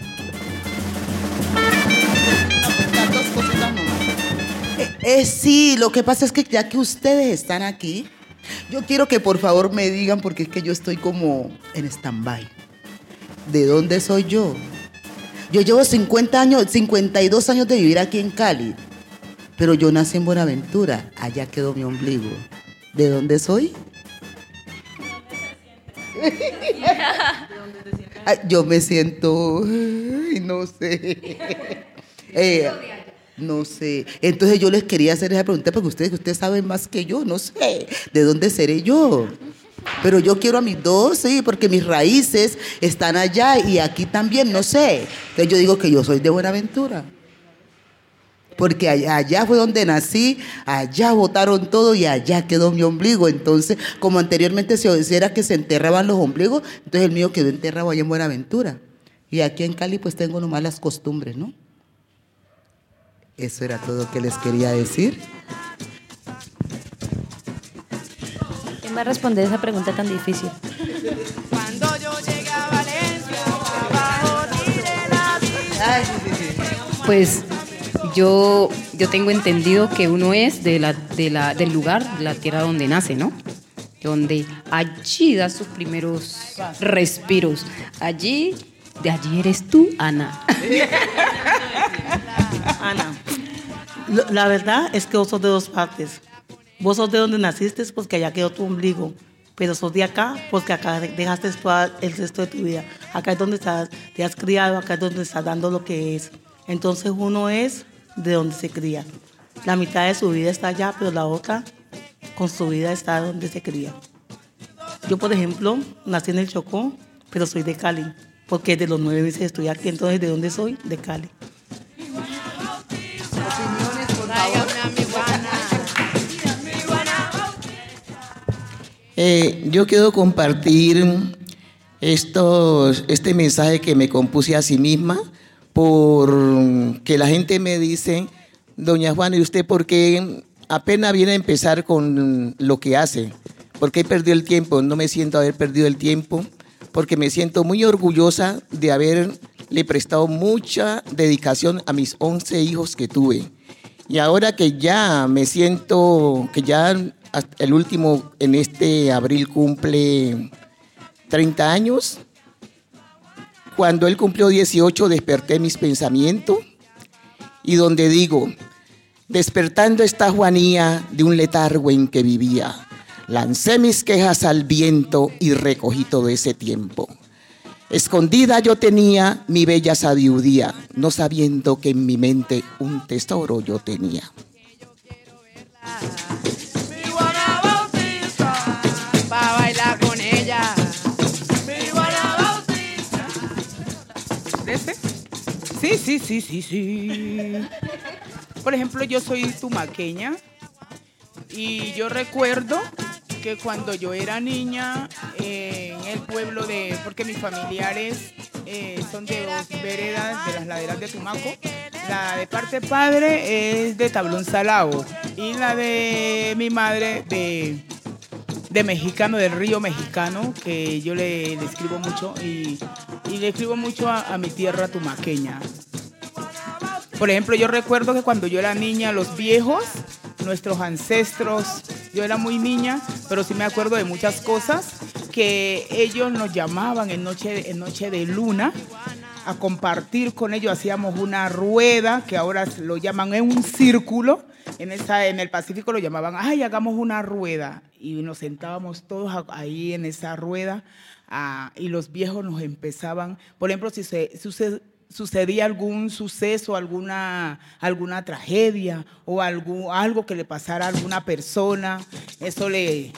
Sí, lo que pasa es que ya que ustedes están aquí, yo quiero que por favor me digan, porque es que yo estoy como en stand-by. ¿De dónde soy yo? Yo llevo 52 años de vivir aquí en Cali, pero yo nací en Buenaventura, allá quedó mi ombligo. ¿De dónde soy? Yo me siento, no sé. No sé. Entonces yo les quería hacer esa pregunta porque ustedes saben más que yo, no sé. ¿De dónde seré yo? Pero yo quiero a mis dos, sí, porque mis raíces están allá y aquí también, no sé. Entonces yo digo que yo soy de Buenaventura. Porque allá fue donde nací, allá botaron todo y allá quedó mi ombligo. Entonces, como anteriormente se era que se enterraban los ombligos, entonces el mío quedó enterrado allá en Buenaventura. Y aquí en Cali pues tengo nomás las costumbres, ¿no? Eso era todo lo que les quería decir. ¿Quién va a responder esa pregunta tan difícil? Cuando yo llegué a Valencia, abajo tiré la vida. Pues yo tengo entendido que uno es del lugar, de la tierra donde nace, ¿no? Donde allí da sus primeros respiros. De allí eres tú, Ana. Ana, la verdad es que vos sos de dos partes. Vos sos de donde naciste porque allá quedó tu ombligo, pero sos de acá porque acá dejaste todo el resto de tu vida. Acá es donde estás, te has criado, acá es donde estás dando lo que es. Entonces uno es de donde se cría. La mitad de su vida está allá, pero la otra con su vida está donde se cría. Yo, por ejemplo, nací en el Chocó, pero soy de Cali, porque desde los 9 meses estoy aquí. Entonces, ¿de dónde soy? De Cali. Yo quiero compartir este mensaje que me compuse a sí misma, porque la gente me dice, doña Juana, ¿y usted por qué apenas viene a empezar con lo que hace? ¿Por qué perdió el tiempo? No me siento haber perdido el tiempo, porque me siento muy orgullosa de haberle prestado mucha dedicación a mis 11 hijos que tuve. Y ahora que ya me siento, que ya el último en este abril cumple 30 años, cuando él cumplió 18 desperté mis pensamientos y donde digo, despertando esta Juanía de un letargo en que vivía, lancé mis quejas al viento y recogí todo ese tiempo. Escondida yo tenía mi bella sabiduría, no sabiendo que en mi mente un tesoro yo tenía. Mi Juana Bautista, pa' bailar con ella. Mi Juana Bautista. ¿Ese? Sí. Por ejemplo, yo soy tumaqueña y yo recuerdo que cuando yo era niña en el pueblo porque mis familiares son de dos veredas de las laderas de Tumaco. La de parte padre es de Tablón Salao y la de mi madre de Mexicano, del río Mexicano, que yo le escribo mucho y le escribo mucho a mi tierra tumaqueña. Por ejemplo, yo recuerdo que cuando yo era niña, los viejos, nuestros ancestros, yo era muy niña, pero sí me acuerdo de muchas cosas que ellos nos llamaban en noche de luna a compartir con ellos. Hacíamos una rueda, que ahora lo llaman en un círculo. En el Pacífico lo llamaban, ay, hagamos una rueda. Y nos sentábamos todos ahí en esa rueda y los viejos nos empezaban, por ejemplo, si sucedía algún suceso, alguna tragedia o algo que le pasara a alguna persona, eso le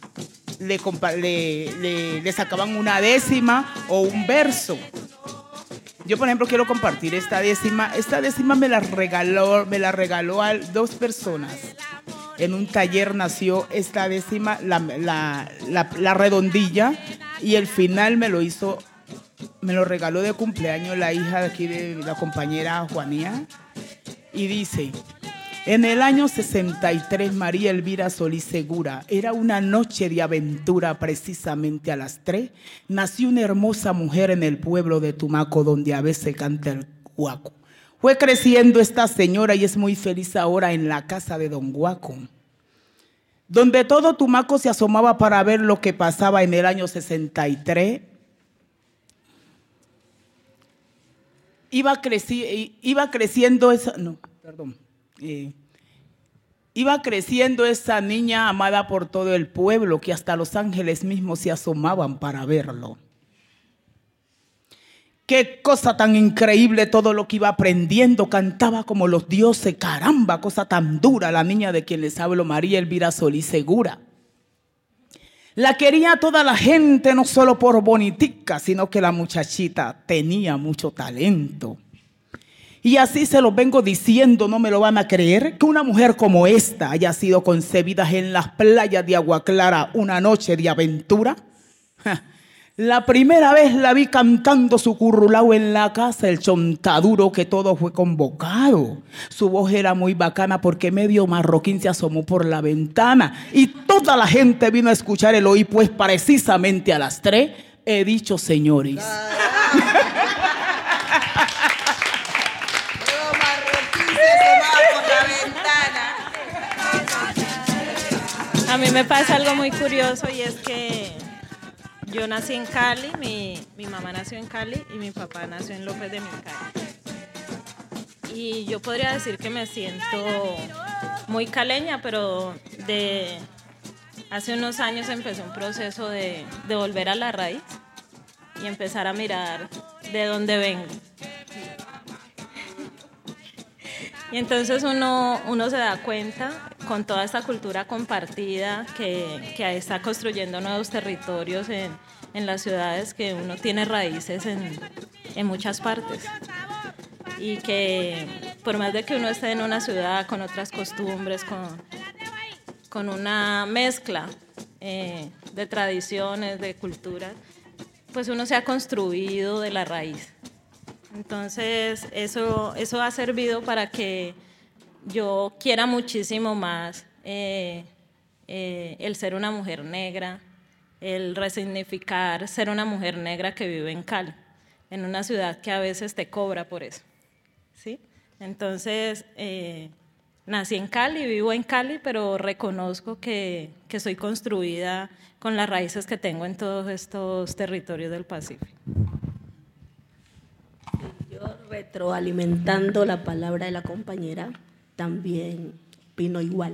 sacaban una décima o un verso. Yo, por ejemplo, quiero compartir esta décima. Esta décima me la regaló a dos personas. En un taller nació esta décima, la redondilla, y el final me lo regaló de cumpleaños la hija de aquí de la compañera Juanía. Y dice: en el año 63, María Elvira Solís Segura, era una noche de aventura, precisamente a las 3, nació una hermosa mujer en el pueblo de Tumaco, donde a veces canta el guaco. Fue creciendo esta señora y es muy feliz ahora en la casa de don Guaco, donde todo Tumaco se asomaba para ver lo que pasaba en el año 63. Iba creciendo esa niña amada por todo el pueblo, que hasta los ángeles mismos se asomaban para verlo. Qué cosa tan increíble todo lo que iba aprendiendo, cantaba como los dioses, caramba, cosa tan dura la niña de quien les hablo, María Elvira Solís Segura. La quería toda la gente, no solo por bonitica, sino que la muchachita tenía mucho talento. Y así se lo vengo diciendo, no me lo van a creer, que una mujer como esta haya sido concebida en las playas de Agua Clara una noche de aventura. La primera vez la vi cantando su currulao en la casa El Chontaduro, que todo fue convocado. Su voz era muy bacana porque medio marroquín se asomó por la ventana y toda la gente vino a escuchar el oí, pues precisamente a las 3 he dicho, señores. A mí me pasa algo muy curioso y es que yo nací en Cali, mi mamá nació en Cali y mi papá nació en López de Micali. Y yo podría decir que me siento muy caleña, pero hace unos años empecé un proceso de volver a la raíz y empezar a mirar de dónde vengo. Y entonces uno se da cuenta con toda esta cultura compartida que está construyendo nuevos territorios en las ciudades, que uno tiene raíces en muchas partes. Y que por más de que uno esté en una ciudad con otras costumbres, con una mezcla de tradiciones, de culturas, pues uno se ha construido de la raíz. Entonces eso ha servido para que yo quiera muchísimo más el ser una mujer negra, el resignificar ser una mujer negra que vive en Cali, en una ciudad que a veces te cobra por eso, ¿sí? Entonces nací en Cali, vivo en Cali, pero reconozco que soy construida con las raíces que tengo en todos estos territorios del Pacífico. Yo, retroalimentando la palabra de la compañera, también opino igual.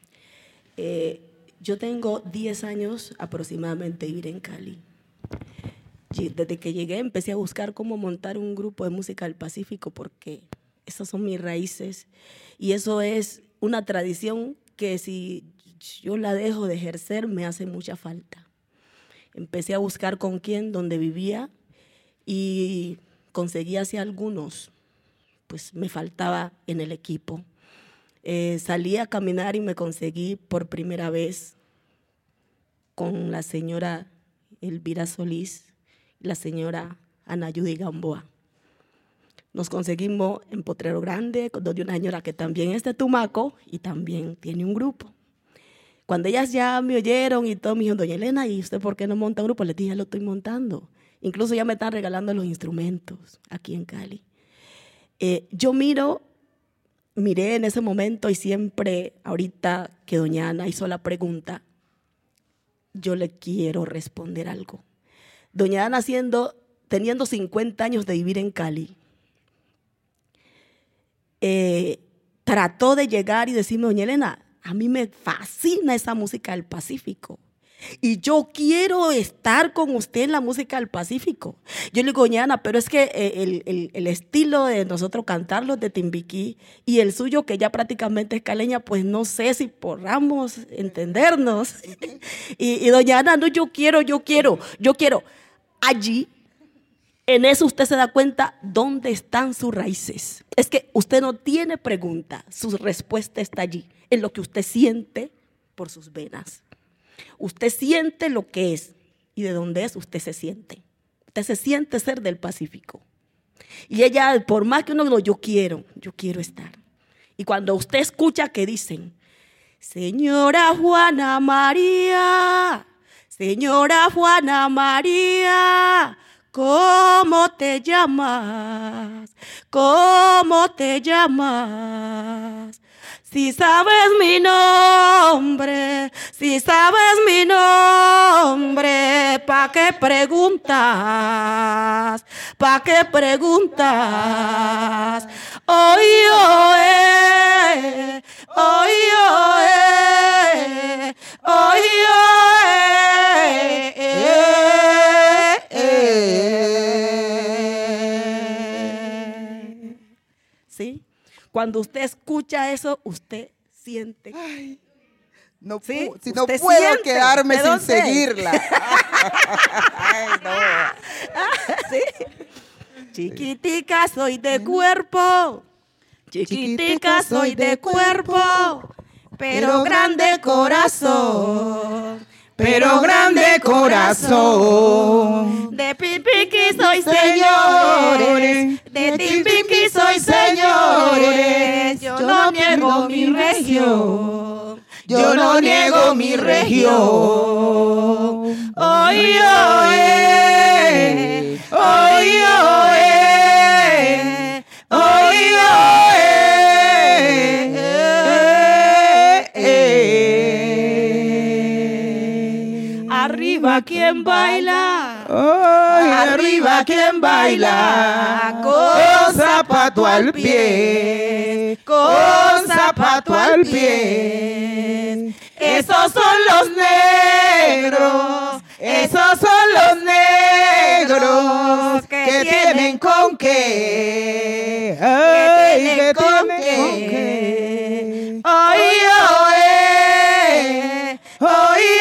Yo tengo 10 años aproximadamente de vivir en Cali. Desde que llegué empecé a buscar cómo montar un grupo de música del Pacífico, porque esas son mis raíces y eso es una tradición que si yo la dejo de ejercer me hace mucha falta. Empecé a buscar con quién, dónde vivía, y conseguí hacia algunos, pues me faltaba en el equipo. Salí a caminar y me conseguí por primera vez con la señora Elvira Solís y la señora Ana Judy Gamboa. Nos conseguimos en Potrero Grande, donde una señora que también es de Tumaco y también tiene un grupo. Cuando ellas ya me oyeron y todo, me dijeron, doña Elena, ¿y usted por qué no monta un grupo? Les dije, ya lo estoy montando. Incluso ya me están regalando los instrumentos aquí en Cali. Yo miro miré en ese momento y siempre, ahorita que doña Ana hizo la pregunta, yo le quiero responder algo. Doña Ana teniendo 50 años de vivir en Cali, trató de llegar y decirme, doña Elena, a mí me fascina esa música del Pacífico y yo quiero estar con usted en la música del Pacífico. Yo le digo, doña Ana, pero es que el estilo de nosotros cantarlos de Timbiquí y el suyo, que ya prácticamente es caleña, pues no sé si podamos entendernos. y doña Ana, no, yo quiero. Allí, en eso usted se da cuenta dónde están sus raíces. Es que usted no tiene pregunta, su respuesta está allí, en lo que usted siente por sus venas. Usted siente lo que es y de dónde es, usted se siente. Usted se siente ser del Pacífico. Y ella, por más que uno lo, yo quiero estar. Y cuando usted escucha que dicen, señora Juana María, ¿cómo te llamas? ¿Cómo te llamas? Si sabes mi nombre, ¿pa' qué preguntas? ¿Pa' qué preguntas? ¿Sí? Cuando usted escucha eso, usted siente. Ay, no, ¿sí? Si no puedo quedarme sin seguirla. Ay, no. ¿Sí? Chiquitica soy de cuerpo, chiquitica soy de cuerpo, pero grande corazón. Pero grande corazón. De Timbiquí soy señores, de Timbiquí soy señores. Yo no niego mi región, yo no niego mi región. Oye, oye, oye, oye, arriba quien baila, arriba quien baila, con zapato al pie, con zapato al pie. Esos son los negros, esos son los negros que tienen con qué, ay, que tienen con qué. Oye, oye, oye,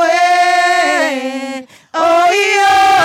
oye,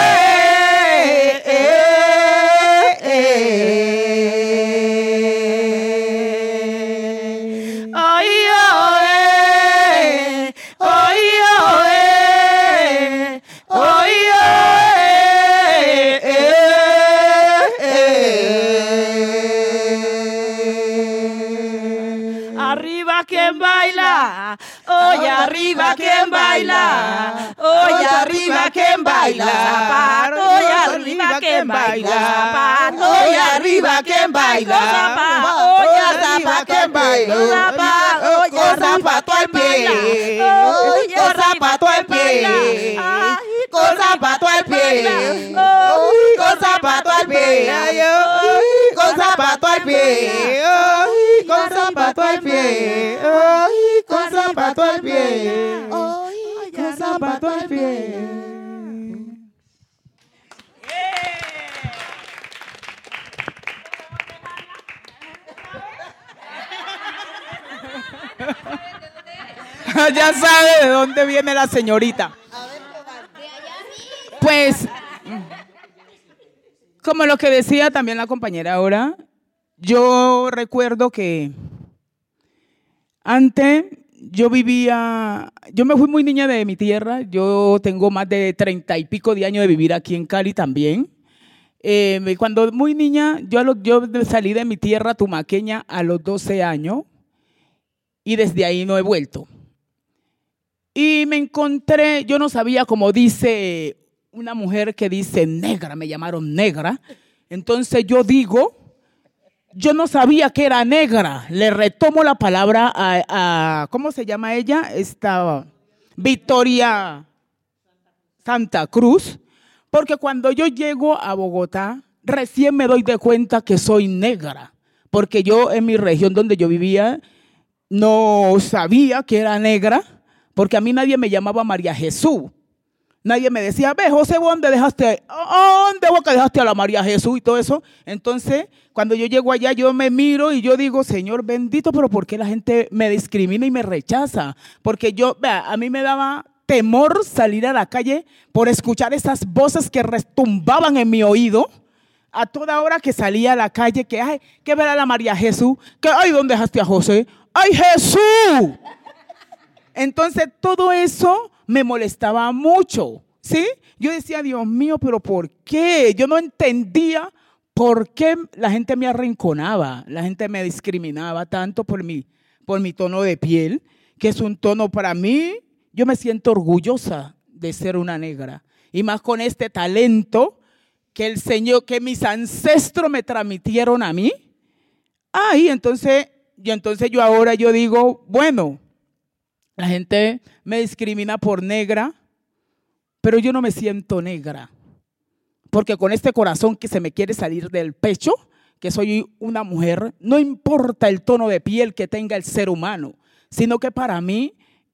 arriba quien baila, oye arriba quien baila, oye arriba quien baila, zapato, oye arriba quien baila, zapato, oye arriba quien baila, zapato, oye arriba quien baila, zapato, oye zapato al pie, con zapato al pie, con zapato al pie, con zapato al pie, con zapato al pie, con zapato al pie, con zapato al pie, con zapato al pie. Ya sabe de dónde viene la señorita. Pues, como lo que decía también la compañera ahora, yo recuerdo que antes yo me fui muy niña de mi tierra, yo tengo más de 30 y pico de años de vivir aquí en Cali también. Cuando muy niña, yo salí de mi tierra tumaqueña a los 12 años y desde ahí no he vuelto. Y me encontré, yo no sabía, como dice una mujer que dice negra, me llamaron negra. Entonces yo digo, yo no sabía que era negra. Le retomo la palabra a ¿cómo se llama ella? Esta Victoria Santa Cruz. Porque cuando yo llego a Bogotá, recién me doy de cuenta que soy negra. Porque yo en mi región donde yo vivía no sabía que era negra. Porque a mí nadie me llamaba María Jesús. Nadie me decía, ve, José, ¿dónde dejaste? ¿Dónde vos que dejaste a la María Jesús y todo eso? Entonces, cuando yo llego allá, yo me miro y yo digo, Señor bendito, pero ¿por qué la gente me discrimina y me rechaza? Porque a mí me daba temor salir a la calle por escuchar esas voces que retumbaban en mi oído. A toda hora que salía a la calle, que ay, que ver a la María Jesús, que ay, ¿dónde dejaste a José? ¡Ay, Jesús! Entonces, todo eso me molestaba mucho, ¿sí? Yo decía, Dios mío, ¿pero por qué? Yo no entendía por qué la gente me arrinconaba, la gente me discriminaba tanto por mi tono de piel, que es un tono para mí, yo me siento orgullosa de ser una negra. Y más con este talento que el Señor, que mis ancestros me transmitieron a mí. Entonces yo ahora digo, bueno, la gente me discrimina por negra, pero yo no me siento negra. Porque con este corazón que se me quiere salir del pecho, que soy una mujer, no importa el tono de piel que tenga el ser humano, sino que para mí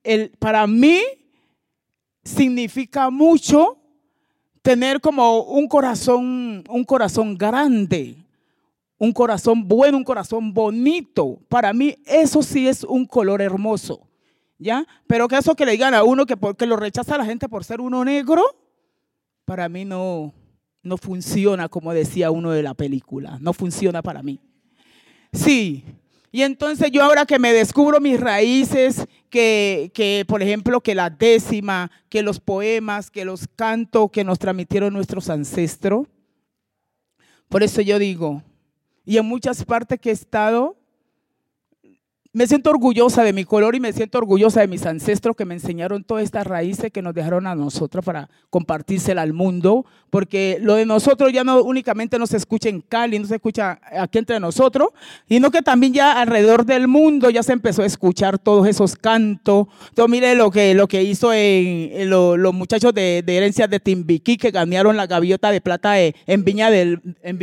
significa mucho tener como un corazón grande, un corazón bueno, un corazón bonito. Para mí eso sí es un color hermoso. ¿Ya? Pero que eso que le digan a uno que porque lo rechaza la gente por ser uno negro, para mí no funciona, como decía uno de la película, no funciona para mí. Sí, y entonces yo ahora que me descubro mis raíces, que por ejemplo que la décima, que los poemas, que los cantos que nos transmitieron nuestros ancestros, por eso yo digo, y en muchas partes que he estado, me siento orgullosa de mi color y me siento orgullosa de mis ancestros que me enseñaron todas estas raíces que nos dejaron a nosotros para compartírsela al mundo, porque lo de nosotros ya no únicamente no se escucha en Cali, no se escucha aquí entre nosotros, sino que también ya alrededor del mundo ya se empezó a escuchar todos esos cantos. Entonces, mire lo que hizo los muchachos de Herencias de Timbiquí, que ganaron la gaviota de plata en Viña del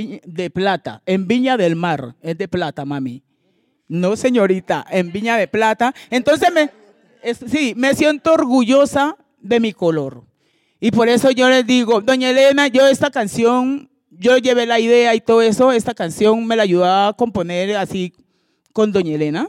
Mar, es de plata, mami. No, señorita, en Viña de Plata. Entonces, me siento orgullosa de mi color. Y por eso yo les digo, doña Elena, yo esta canción, yo llevé la idea y todo eso, esta canción me la ayudó a componer así con doña Elena.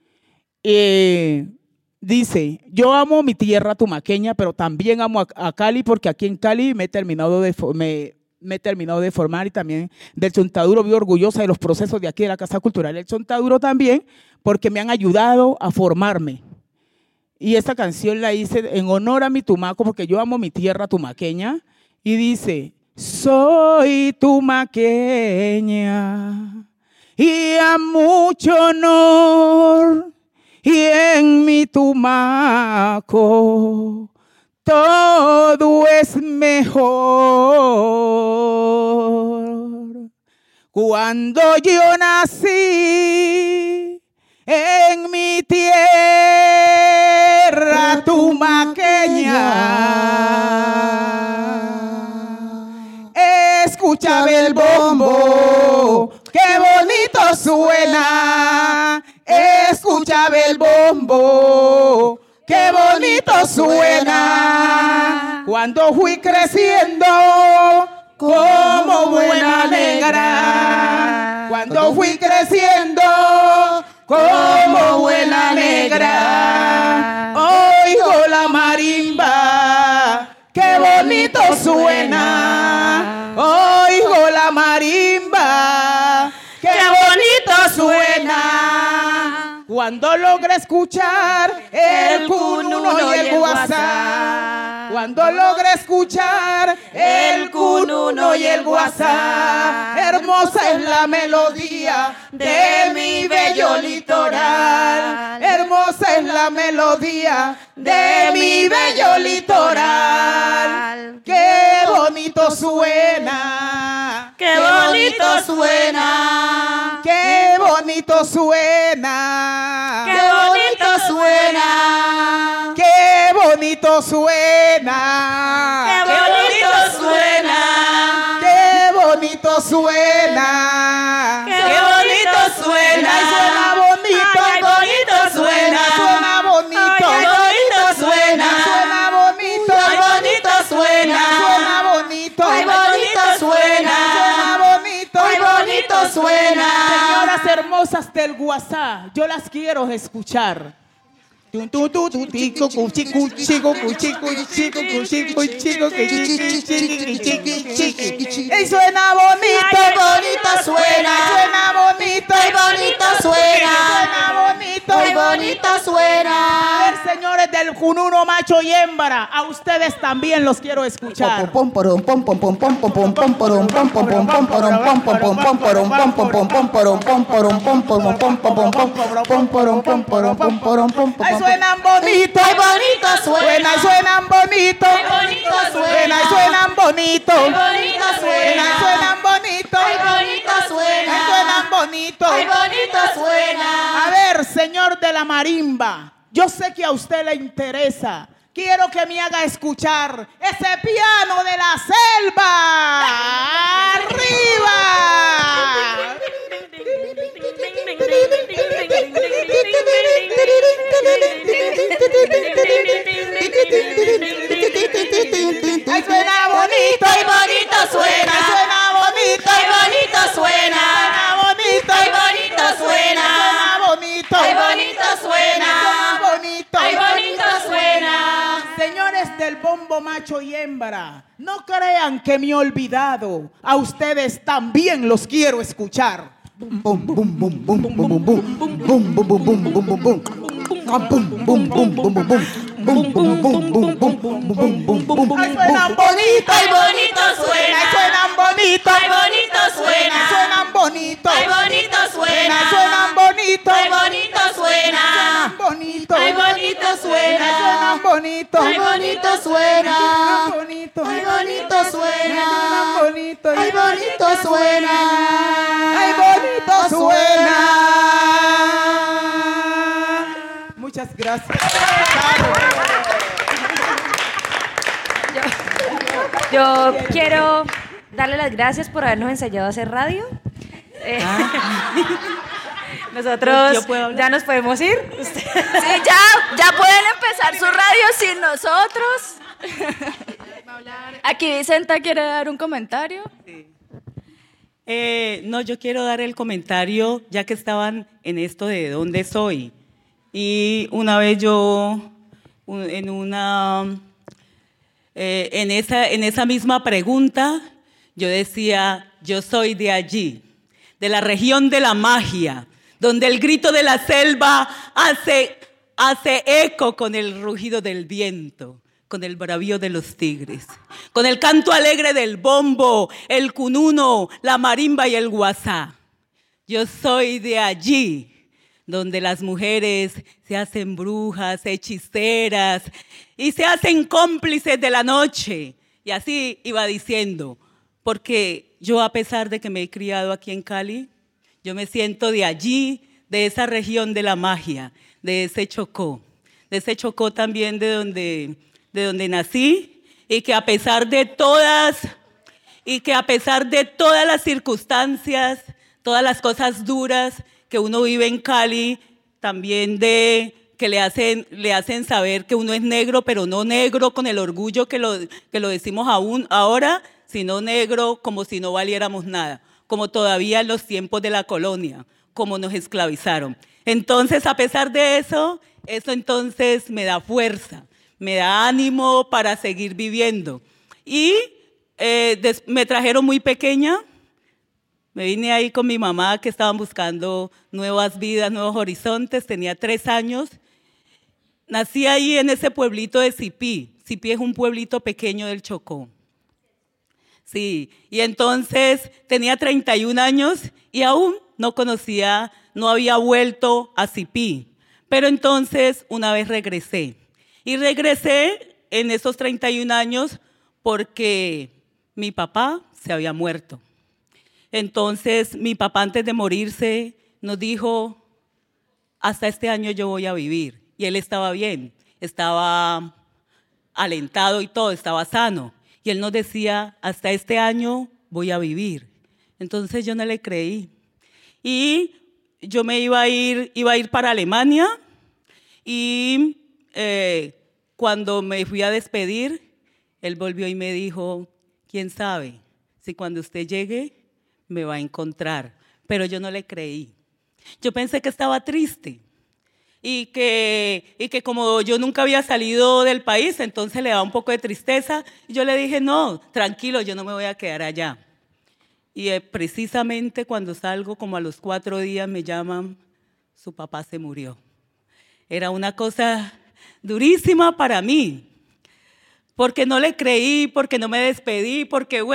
Dice, yo amo mi tierra tumaqueña, pero también amo a Cali, porque aquí en Cali me he terminado de formar y también del Chontaduro, vivo orgullosa de los procesos de aquí de la Casa Cultural del Chontaduro también, porque me han ayudado a formarme. Y esta canción la hice en honor a mi tumaco, porque yo amo mi tierra tumaqueña, y dice, soy tumaqueña y a mucho honor, y en mi tumaco todo es mejor. Cuando yo nací en mi tierra tumaqueña, escuchaba el bombo, qué bonito suena. Escuchaba el bombo, qué bonito suena. Cuando fui creciendo como buena negra, cuando fui creciendo como buena negra, oigo la marimba, qué bonito suena. Oigo la marimba, qué bonito suena. Cuando logré escuchar el cununo y el guasá, cuando logré escuchar el cununo y el guasá, hermosa es la melodía de mi bello litoral, hermosa es la melodía de mi bello litoral. Qué bonito suena, qué bonito suena, qué bonito suena! ¡Qué bonito suena! ¡Qué bonito suena! ¡Qué bonito suena! ¡Qué bonito suena! ¡Qué bonito suena! Ay, suena bonito! ¡Ay, bonito suena! ¡Suena bonito! ¡Ay, bonito suena! ¡Suena bonito! ¡Ay, bonito suena! ¡Suena bonito! ¡Ay, bonito suena! ¡Suena bonito! ¡Ay, bonito suena! Señoras hermosas del WhatsApp, yo las quiero escuchar. Ay, suena bonito. Ay, bonito suena. Suena bonito. Ay, bonito suena. Suena bonito. Ay, bonito suena. A ver, señores del Cununo macho y hembra, a ustedes también los quiero escuchar. Ay, suenan bonito. Ay, bonito suena. Suenan bonito. Ay, bonito suena. Suenan bonito. Ay, bonito suena. Suenan bonito. Ay, bonito suena. Ay, suenan bonito. Ay, bonito suena. A ver, señor de la marimba, yo sé que a usted le interesa. Quiero que me haga escuchar ese piano de la selva. ¡Arriba! Ay, suena bonito. Ay, bonito suena. Ay, suena bonito. Ay, bonito suena. Suena bonito. Ay, bonito suena. Suena bonito. Ay, bonito suena. Suena bonito. Ay, bonito suena. Señores del bombo macho y hembra, no crean que me he olvidado. A ustedes también los quiero escuchar. Bum, bum, bum, bum, bum, bum, bum, bum, bum, bum, bum, bum, bum, bum, bum, bum. Bum, bum, bum, bum, bum, bum, bum. Bum, bum, bum, bum, bum, bum, bum, bum. Ay, suenan bonito. Ay, bonito suena. Ay, suenan bonito. Ay, bonito suena. Suenan bonito. Ay, bonito suena. Suenan bonito. Ay, bonito suena. Suenan bonito. Ay, bonito suena. Suenan bonito. Ay, bonito suena. Bonito. Ay, bonito suena. Bonito. Ay, bonito suena. Ay, bonito suena. Muchas gracias. Yo quiero darle las gracias por habernos enseñado a hacer radio. Nosotros ¿Yo puedo hablar? ya nos podemos ir. Sí, ya pueden empezar su radio sin nosotros. Aquí Vicenta quiere dar un comentario. No, yo quiero dar el comentario, ya que estaban en esto de dónde soy. Y una vez yo, en esa misma pregunta, yo decía, yo soy de allí, de la región de la magia, donde el grito de la selva hace eco con el rugido del viento, con el bravío de los tigres, con el canto alegre del bombo, el cununo, la marimba y el guasá. Yo soy de allí, donde las mujeres se hacen brujas, hechiceras y se hacen cómplices de la noche. Y así iba diciendo, porque yo, a pesar de que me he criado aquí en Cali, yo me siento de allí, de esa región de la magia, de ese Chocó también de donde nací, y que a pesar de todas las circunstancias, todas las cosas duras que uno vive en Cali, también que le hacen saber que uno es negro, pero no negro con el orgullo que lo decimos aún ahora, sino negro como si no valiéramos nada, como todavía en los tiempos de la colonia, como nos esclavizaron. Entonces, a pesar de eso entonces me da fuerza, me da ánimo para seguir viviendo. Y me trajeron muy pequeña. Me vine ahí con mi mamá, que estaban buscando nuevas vidas, nuevos horizontes. Tenía 3 años. Nací ahí en ese pueblito de Sipí. Sipí es un pueblito pequeño del Chocó. Sí, y entonces tenía 31 años y aún no había vuelto a Sipí. Pero entonces una vez regresé. Y regresé en esos 31 años porque mi papá se había muerto. Entonces, mi papá, antes de morirse, nos dijo, hasta este año yo voy a vivir. Y él estaba bien, estaba alentado y todo, estaba sano. Y él nos decía, hasta este año voy a vivir. Entonces yo no le creí. Y yo me iba a ir para Alemania y cuando me fui a despedir, él volvió y me dijo, ¿quién sabe si cuando usted llegue me va a encontrar? Pero yo no le creí. Yo pensé que estaba triste y que como yo nunca había salido del país, entonces le daba un poco de tristeza. Y yo le dije, no, tranquilo, yo no me voy a quedar allá. Y precisamente cuando salgo, como a los 4 días, me llaman, su papá se murió. Era una cosa durísima para mí, porque no le creí, porque no me despedí, porque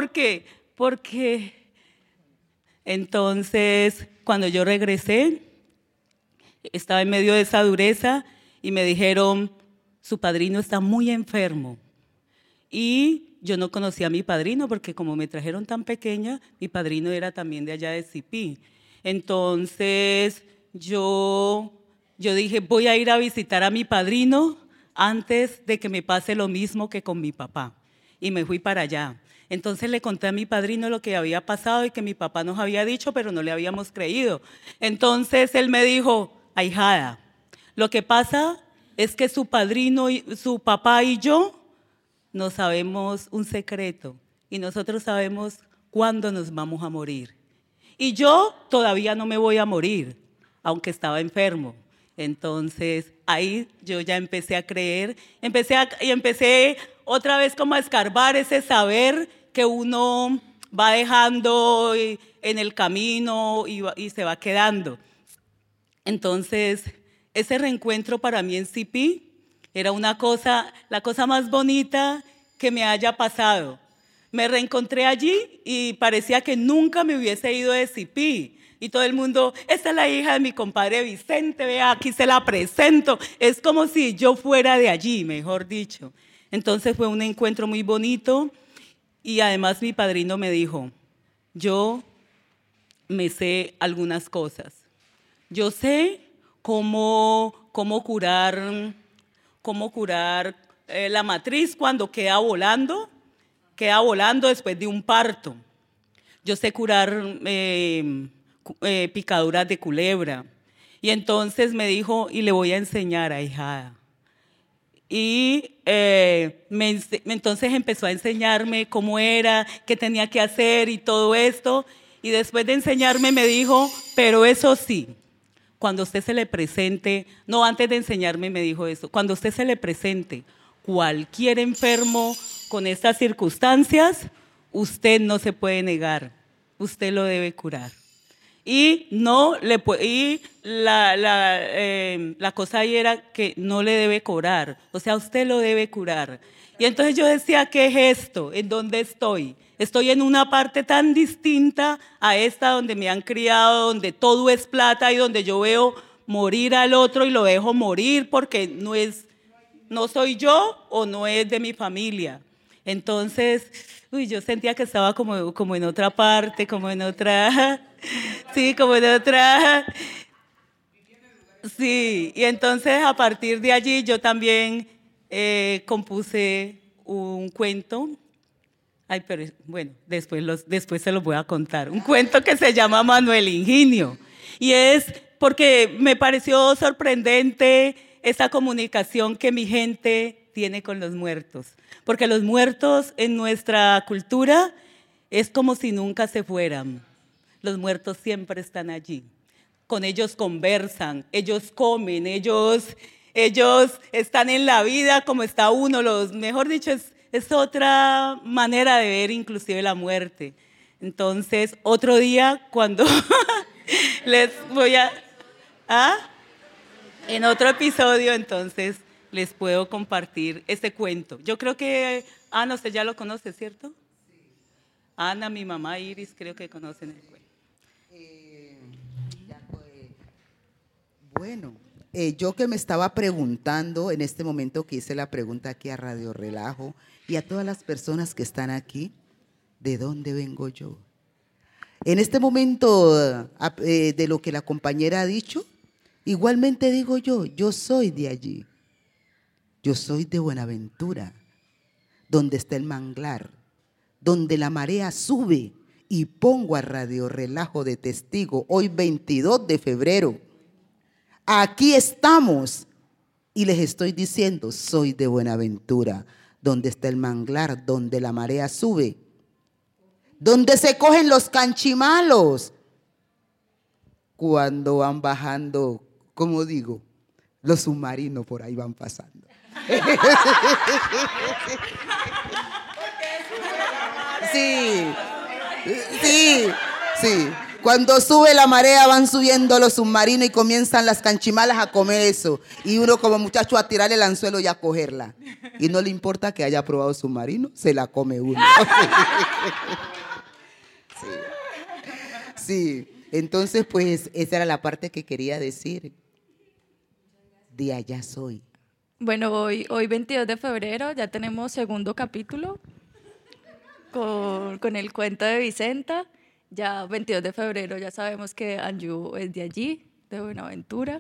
entonces cuando yo regresé, estaba en medio de esa dureza y me dijeron, su padrino está muy enfermo. Y yo no conocía a mi padrino porque como me trajeron tan pequeña, mi padrino era también de allá de Sipí. Entonces yo dije, voy a ir a visitar a mi padrino antes de que me pase lo mismo que con mi papá. Y me fui para allá. Entonces le conté a mi padrino lo que había pasado y que mi papá nos había dicho, pero no le habíamos creído. Entonces él me dijo, ahijada, lo que pasa es que su padrino, su papá y yo no sabemos un secreto y nosotros sabemos cuándo nos vamos a morir. Y yo todavía no me voy a morir, aunque estaba enfermo. Entonces ahí yo ya empecé a creer, empecé otra vez como a escarbar ese saber que uno va dejando en el camino y se va quedando. Entonces ese reencuentro para mí en Sipí era la cosa más bonita que me haya pasado. Me reencontré allí y parecía que nunca me hubiese ido de Sipí. Y todo el mundo, esta es la hija de mi compadre Vicente, vea, aquí se la presento. Es como si yo fuera de allí, mejor dicho. Entonces fue un encuentro muy bonito y además mi padrino me dijo, yo me sé algunas cosas. Yo sé cómo curar la matriz cuando queda volando después de un parto. Yo sé curar picaduras de culebra. Y entonces me dijo, y le voy a enseñar, ahijada. Y entonces empezó a enseñarme cómo era, qué tenía que hacer y todo esto. Y después de enseñarme me dijo, pero eso sí, cuando usted se le presente, no, antes de enseñarme me dijo eso, cuando usted se le presente cualquier enfermo con estas circunstancias, usted no se puede negar, usted lo debe curar. Y la cosa ahí era que no le debe cobrar, o sea, usted lo debe curar. Y entonces yo decía, ¿qué es esto? ¿En dónde estoy? Estoy en una parte tan distinta a esta donde me han criado, donde todo es plata y donde yo veo morir al otro y lo dejo morir porque no soy yo o no es de mi familia. Entonces, yo sentía que estaba como en otra parte, como en otra... Sí, como en otra... Sí, y entonces a partir de allí yo también compuse un cuento. Ay, pero bueno, después se los voy a contar. Un cuento que se llama Manuel Ingenio. Y es porque me pareció sorprendente esa comunicación que mi gente tiene con los muertos. Porque los muertos en nuestra cultura es como si nunca se fueran. Los muertos siempre están allí. Con ellos conversan, ellos comen, ellos están en la vida como está uno. Mejor dicho, es otra manera de ver inclusive la muerte. Entonces, otro día cuando les voy en otro episodio, entonces les puedo compartir este cuento. Yo creo que Ana, usted ya lo conoce, ¿cierto? Sí. Ana, mi mamá, Iris, creo que conocen el cuento. Bueno, yo que me estaba preguntando en este momento que hice la pregunta aquí a Radio Relajo y a todas las personas que están aquí, ¿de dónde vengo yo? En este momento de lo que la compañera ha dicho, igualmente digo yo soy de allí. Yo soy de Buenaventura, donde está el manglar, donde la marea sube, y pongo a Radio Relajo de testigo hoy 22 de febrero. Aquí estamos y les estoy diciendo, soy de Buenaventura, donde está el manglar, donde la marea sube, donde se cogen los canchimalos cuando van bajando, como digo, los submarinos por ahí van pasando. Sí. Cuando sube la marea van subiendo los submarinos y comienzan las canchimalas a comer eso. Y uno como muchacho a tirar el anzuelo y a cogerla. Y no le importa que haya probado submarino, se la come uno. Sí. Entonces pues esa era la parte que quería decir. De allá soy. Bueno, hoy 22 de febrero ya tenemos segundo capítulo con el cuento de Vicenta. Ya 22 de febrero ya sabemos que Anju es de allí, de Buenaventura.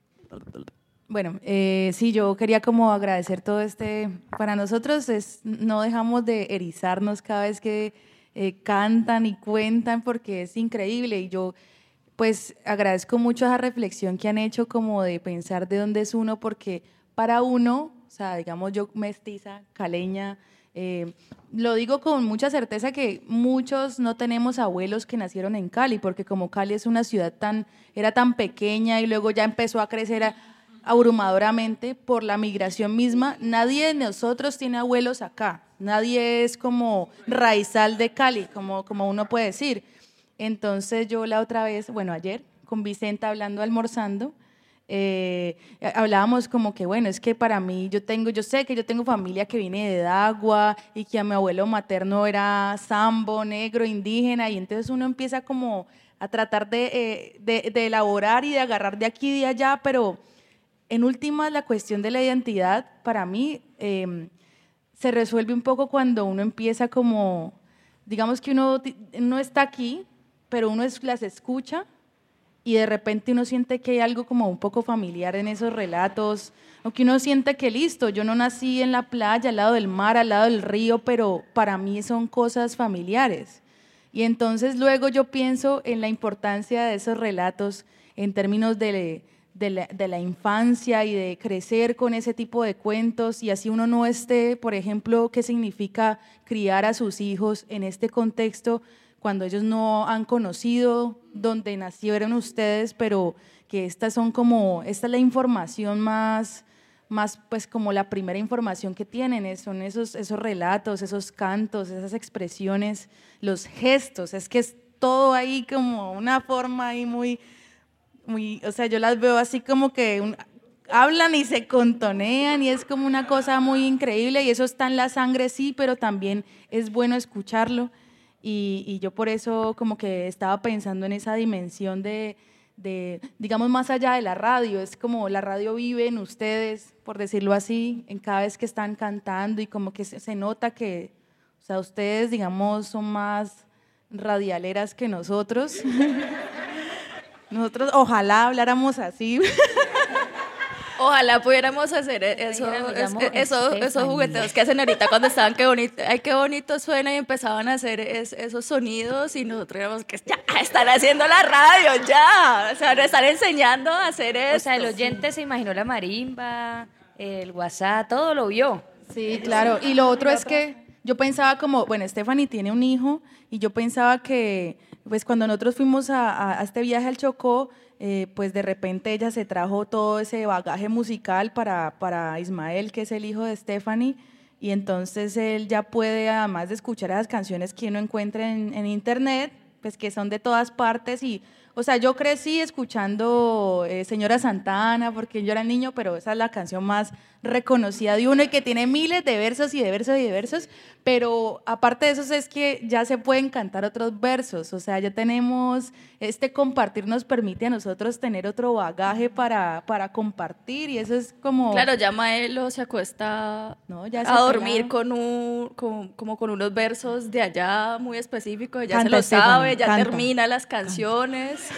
Bueno, sí, yo quería como agradecer todo para nosotros no dejamos de erizarnos cada vez que cantan y cuentan porque es increíble y yo pues agradezco mucho esa reflexión que han hecho como de pensar de dónde es uno porque para uno, o sea, digamos yo mestiza, caleña, lo digo con mucha certeza que muchos no tenemos abuelos que nacieron en Cali, porque como Cali es una ciudad era tan pequeña y luego ya empezó a crecer abrumadoramente por la migración misma, nadie de nosotros tiene abuelos acá, nadie es como raizal de Cali, como uno puede decir. Entonces yo la otra vez, bueno, ayer con Vicenta almorzando, hablábamos como que bueno, es que para mí yo sé que yo tengo familia que viene de Dagua y que a mi abuelo materno era sambo, negro, indígena y entonces uno empieza como a tratar de elaborar y de agarrar de aquí y de allá, pero en últimas la cuestión de la identidad para mí se resuelve un poco cuando uno empieza como, digamos que uno está aquí, pero uno las escucha y de repente uno siente que hay algo como un poco familiar en esos relatos, o que uno siente que listo, yo no nací en la playa, al lado del mar, al lado del río, pero para mí son cosas familiares. Y entonces luego yo pienso en la importancia de esos relatos en términos de la infancia y de crecer con ese tipo de cuentos, y así uno no esté, por ejemplo, qué significa criar a sus hijos en este contexto, cuando ellos no han conocido donde nacieron ustedes, pero que esta es la información más pues como la primera información que tienen, son esos relatos, esos cantos, esas expresiones, los gestos, es que es todo ahí como una forma ahí muy, o sea, yo las veo así como que hablan y se contonean y es como una cosa muy increíble y eso está en la sangre, sí, pero también es bueno escucharlo. Y yo por eso como que estaba pensando en esa dimensión de, digamos, más allá de la radio, es como la radio vive en ustedes, por decirlo así, en cada vez que están cantando y como que se nota que, o sea, ustedes, digamos, son más radialeras que nosotros. Nosotros ojalá habláramos así. Ojalá pudiéramos hacer esos jugueteos que hacen ahorita cuando estaban, qué bonito suena y empezaban a hacer esos sonidos y nosotros éramos que ya están haciendo la radio, ya, o sea, nos están enseñando a hacer eso. O sea, el oyente se imaginó la marimba, el WhatsApp, todo lo vio. Sí, claro, y lo otro es que yo pensaba como, bueno, Stephanie tiene un hijo y yo pensaba que, pues cuando nosotros fuimos a este viaje al Chocó, pues de repente ella se trajo todo ese bagaje musical para Ismael, que es el hijo de Stephanie, y entonces él ya puede, además de escuchar esas canciones que uno encuentra en internet, pues que son de todas partes, y O sea, yo crecí escuchando Señora Santana porque yo era niño, pero esa es la canción más reconocida de uno y que tiene miles de versos y de versos y de versos, pero aparte de eso es que ya se pueden cantar otros versos, o sea, ya tenemos, compartir nos permite a nosotros tener otro bagaje para compartir y eso es como... Claro, ya Maelo se acuesta ya a dormir con unos versos de allá muy específicos, ya se lo sabe, ya termina las canciones.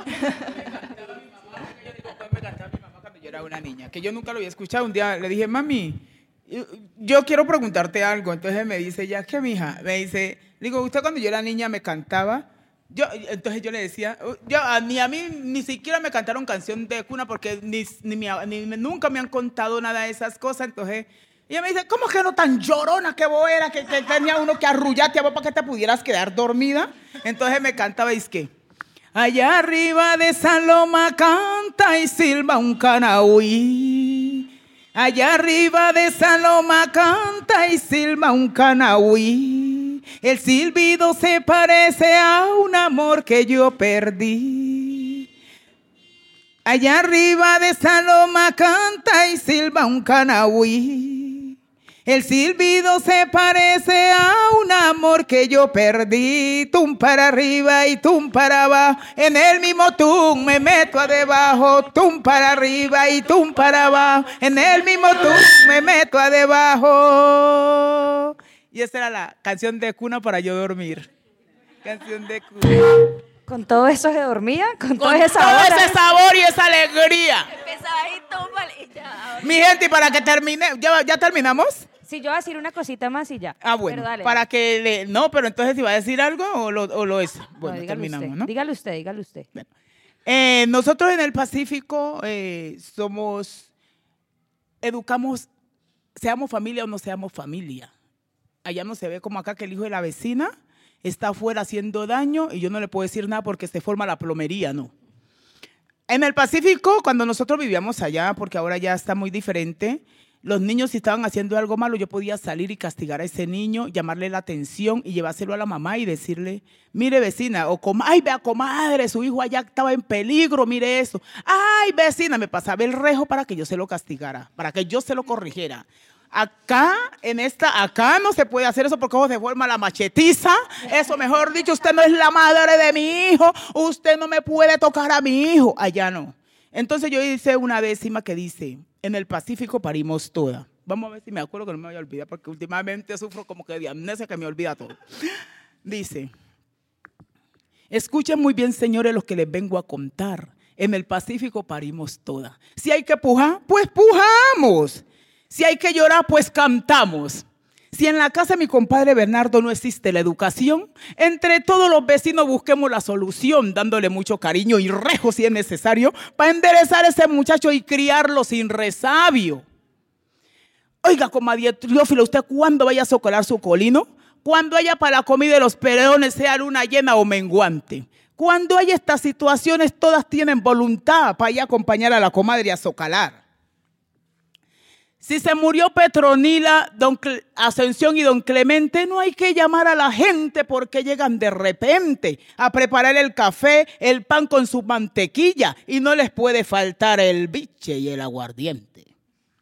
Yo era una niña, que yo nunca lo había escuchado. Un día le dije, mami, yo quiero preguntarte algo. Entonces me dice, ya, ¿qué, mija? Me dice, digo, usted cuando yo era niña me cantaba. Entonces yo le decía, ni a mí ni siquiera me cantaron canción de cuna porque nunca me han contado nada de esas cosas. Entonces ella me dice, ¿cómo que no tan llorona que vos eras? Que tenía uno que arrullarte a vos para que te pudieras quedar dormida. Entonces me cantaba, y es que allá arriba de San Loma canta y silba un canahuí. Allá arriba de San Loma canta y silba un canahuí. El silbido se parece a un amor que yo perdí. Allá arriba de San Loma canta y silba un canahuí. El silbido se parece a un amor que yo perdí. Tum para arriba y tum para abajo. En el mismo tum me meto a debajo. Tum para arriba y tum para abajo. En el mismo tum me meto a debajo. Y esa era la canción de cuna para yo dormir. Canción de cuna. Con todo eso se dormía, con todo ese sabor y esa alegría. Empezaba ahí, tómale y ya. Mi gente, y para que termine, ¿ya terminamos? Sí, yo voy a decir una cosita más y ya. Ah, bueno, pero dale. Para que no, pero entonces, ¿si va a decir algo o lo es? Bueno, no, terminamos, usted. ¿no? Dígale usted. Bueno. Nosotros en el Pacífico educamos, seamos familia o no seamos familia. Allá no se ve como acá que el hijo de la vecina está afuera haciendo daño y yo no le puedo decir nada porque se forma la plomería, no. En el Pacífico, cuando nosotros vivíamos allá, porque ahora ya está muy diferente, los niños si estaban haciendo algo malo, yo podía salir y castigar a ese niño, llamarle la atención y llevárselo a la mamá y decirle, mire vecina, o ay vea comadre, su hijo allá estaba en peligro, mire eso. Ay vecina, me pasaba el rejo para que yo se lo castigara, para que yo se lo corrigiera. Acá no se puede hacer eso porque se forma la machetiza. Eso, mejor dicho, usted no es la madre de mi hijo. Usted no me puede tocar a mi hijo. Allá no. Entonces yo hice una décima que dice, en el Pacífico parimos toda. Vamos a ver si me acuerdo que no me voy a olvidar porque últimamente sufro como que de amnesia que me olvida todo. Dice, escuchen muy bien, señores, lo que les vengo a contar. En el Pacífico parimos toda. Si hay que pujar, pues pujamos. Si hay que llorar, pues cantamos. Si en la casa de mi compadre Bernardo no existe la educación, entre todos los vecinos busquemos la solución, dándole mucho cariño y rejo si es necesario, para enderezar a ese muchacho y criarlo sin resabio. Oiga, comadre Triófilo, ¿usted cuándo vaya a socolar su colino? Cuando haya para la comida de los perones, sea luna llena o menguante. Cuando haya estas situaciones, todas tienen voluntad para ir a acompañar a la comadre a socalar. Si se murió Petronila, Ascensión y don Clemente, no hay que llamar a la gente porque llegan de repente a preparar el café, el pan con su mantequilla y no les puede faltar el biche y el aguardiente.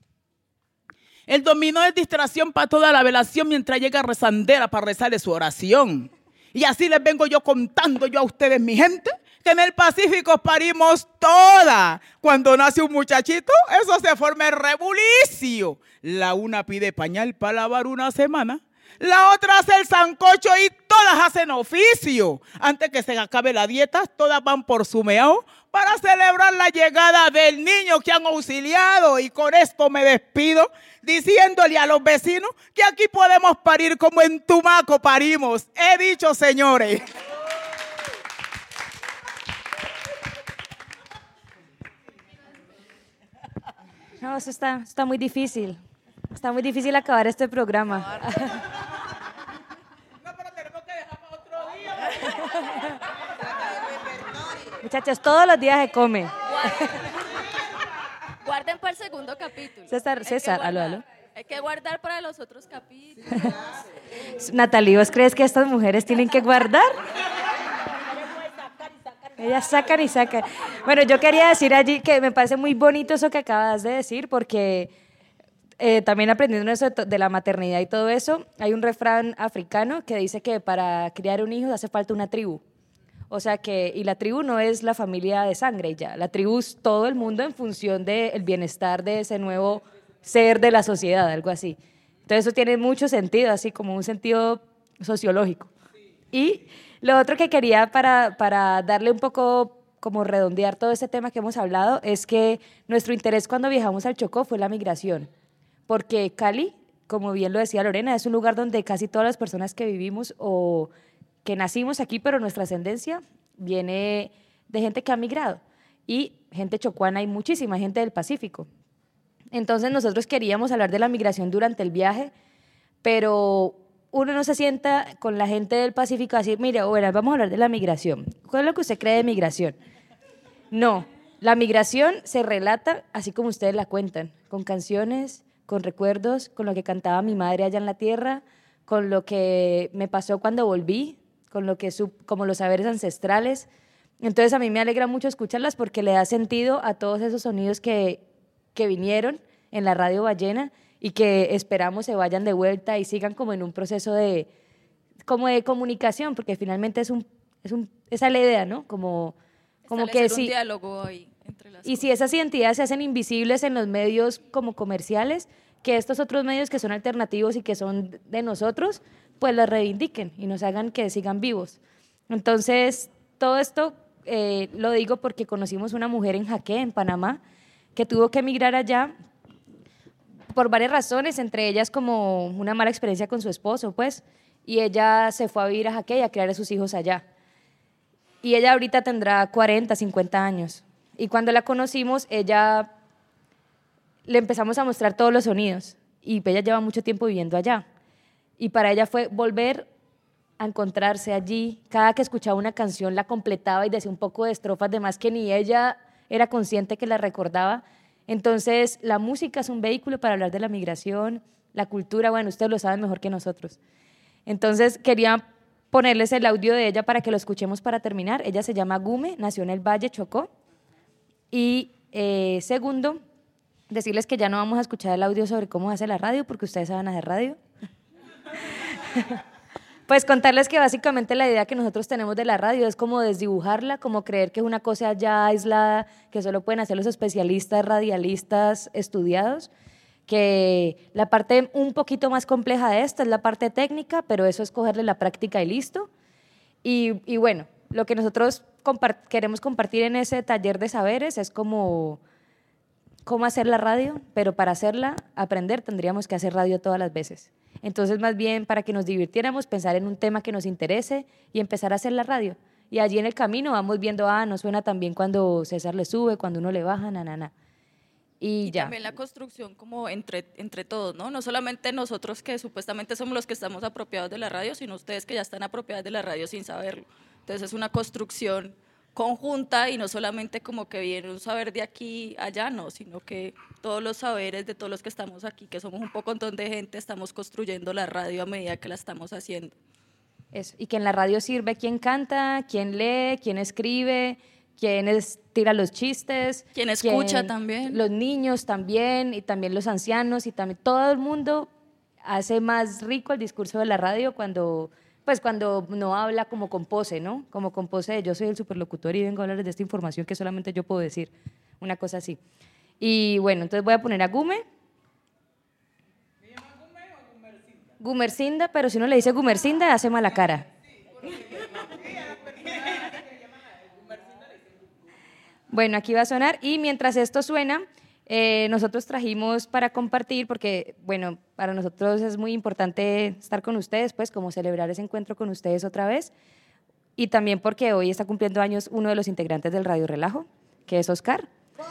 El dominó es distracción para toda la velación mientras llega rezandera para rezarle su oración. Y así les vengo yo contando yo a ustedes, mi gente, que en el Pacífico parimos toda. Cuando nace un muchachito, eso se forma el rebulicio. La una pide pañal para lavar una semana, la otra hace el sancocho y todas hacen oficio. Antes que se acabe la dieta, todas van por su meao para celebrar la llegada del niño que han auxiliado. Y con esto me despido, diciéndole a los vecinos que aquí podemos parir como en Tumaco parimos. He dicho, señores. No, eso está muy difícil. Está muy difícil acabar este programa. No, pero tenemos que dejar para otro día. Muchachos, todos los días se come. Guarden para el segundo capítulo. César, aló. Hay que guardar para los otros capítulos. Natalie, ¿vos crees que estas mujeres tienen que guardar? Ellas sacan y sacan. Bueno, yo quería decir allí que me parece muy bonito eso que acabas de decir, porque también aprendiendo eso de la maternidad y todo eso, hay un refrán africano que dice que para criar un hijo hace falta una tribu. O sea que, y la tribu no es la familia de sangre ya, la tribu es todo el mundo en función del bienestar de ese nuevo ser de la sociedad, algo así. Entonces eso tiene mucho sentido, así como un sentido sociológico. Y lo otro que quería para darle un poco, como redondear todo este tema que hemos hablado, es que nuestro interés cuando viajamos al Chocó fue la migración. Porque Cali, como bien lo decía Lorena, es un lugar donde casi todas las personas que vivimos o que nacimos aquí, pero nuestra ascendencia viene de gente que ha migrado. Y gente chocuana hay muchísima, gente del Pacífico. Entonces nosotros queríamos hablar de la migración durante el viaje, pero uno no se sienta con la gente del Pacífico a decir, mire, bueno, vamos a hablar de la migración. ¿Cuál es lo que usted cree de migración? No, la migración se relata así como ustedes la cuentan, con canciones, con recuerdos, con lo que cantaba mi madre allá en la tierra, con lo que me pasó cuando volví, con lo que como los saberes ancestrales. Entonces a mí me alegra mucho escucharlas porque le da sentido a todos esos sonidos que vinieron en la radio Ballena y que esperamos se vayan de vuelta y sigan como en un proceso de comunicación, porque finalmente esa es la idea, ¿no? Como que un diálogo ahí entre las y si esas identidades se hacen invisibles en los medios como comerciales, que estos otros medios que son alternativos y que son de nosotros, pues las reivindiquen y nos hagan que sigan vivos. Entonces, todo esto lo digo porque conocimos una mujer en Jaque, en Panamá, que tuvo que emigrar allá por varias razones, entre ellas como una mala experiencia con su esposo, pues, y ella se fue a vivir a Jaque y a criar a sus hijos allá. Y ella ahorita tendrá 40, 50 años. Y cuando la conocimos, le empezamos a mostrar todos los sonidos, y ella lleva mucho tiempo viviendo allá. Y para ella fue volver a encontrarse allí. Cada que escuchaba una canción la completaba y decía un poco de estrofas de más que ni ella era consciente que la recordaba. Entonces, la música es un vehículo para hablar de la migración, la cultura, bueno, ustedes lo saben mejor que nosotros. Entonces, quería ponerles el audio de ella para que lo escuchemos para terminar. Ella se llama Gume, nació en el Valle, Chocó. Y segundo, decirles que ya no vamos a escuchar el audio sobre cómo hace la radio, porque ustedes saben hacer radio. Pues contarles que básicamente la idea que nosotros tenemos de la radio es como desdibujarla, como creer que es una cosa ya aislada, que solo pueden hacer los especialistas, radialistas, estudiados, que la parte un poquito más compleja de esto es la parte técnica, pero eso es cogerle la práctica y listo. Y bueno, lo que nosotros queremos compartir en ese taller de saberes es cómo hacer la radio, pero para hacerla, aprender, tendríamos que hacer radio todas las veces. Entonces, más bien, para que nos divirtiéramos, pensar en un tema que nos interese y empezar a hacer la radio. Y allí en el camino vamos viendo, no suena tan bien cuando César le sube, cuando uno le baja, Y ya. También la construcción como entre todos, ¿no? No solamente nosotros que supuestamente somos los que estamos apropiados de la radio, sino ustedes que ya están apropiados de la radio sin saberlo. Entonces es una construcción conjunta y no solamente como que viene un saber de aquí allá, no, sino que todos los saberes de todos los que estamos aquí, que somos un montón de gente, estamos construyendo la radio a medida que la estamos haciendo. Eso, y que en la radio sirve quién canta, quién lee, quién escribe, quién tira los chistes. Quién escucha también. Los niños también, y también los ancianos, y también todo el mundo hace más rico el discurso de la radio cuando no habla como con pose, ¿no? Como con pose de yo soy el superlocutor y vengo a hablarles de esta información que solamente yo puedo decir, una cosa así. Y bueno, entonces voy a poner a Gume. ¿Me llama Gume o Gumercinda? Gumercinda, pero si uno le dice Gumercinda, hace mala cara. Bueno, aquí va a sonar, y mientras esto suena, nosotros trajimos para compartir, porque, bueno, para nosotros es muy importante estar con ustedes, pues, como celebrar ese encuentro con ustedes otra vez, y también porque hoy está cumpliendo años uno de los integrantes del Radio Relajo, que es Oscar.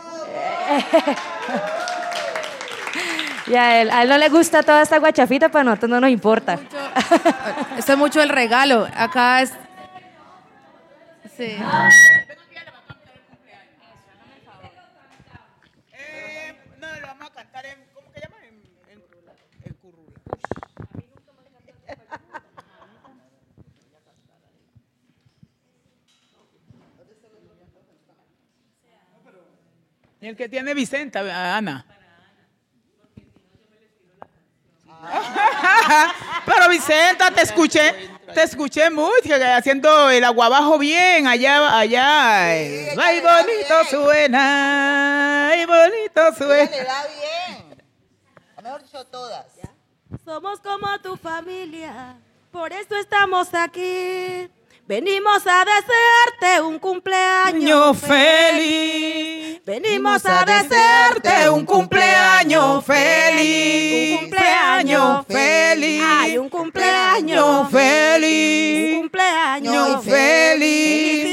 Y a él no le gusta toda esta guachafita, pero a nosotros no nos importa. Esto es mucho el regalo. Acá es... Sí. No, lo vamos a cantar en... ¿Cómo que llama? En currula. Y el que tiene Vicenta, Ana. Pero Vicenta, te escuché mucho, haciendo el aguabajo bien, allá. Ay, bonito suena, ay, bonito suena. Le da bien. A mejor dicho, todas. Somos como tu familia, por eso estamos aquí. Venimos a desearte un cumpleaños feliz. Venimos a desearte un cumpleaños feliz. Un cumpleaños feliz. Ay, un cumpleaños feliz. Un cumpleaños feliz.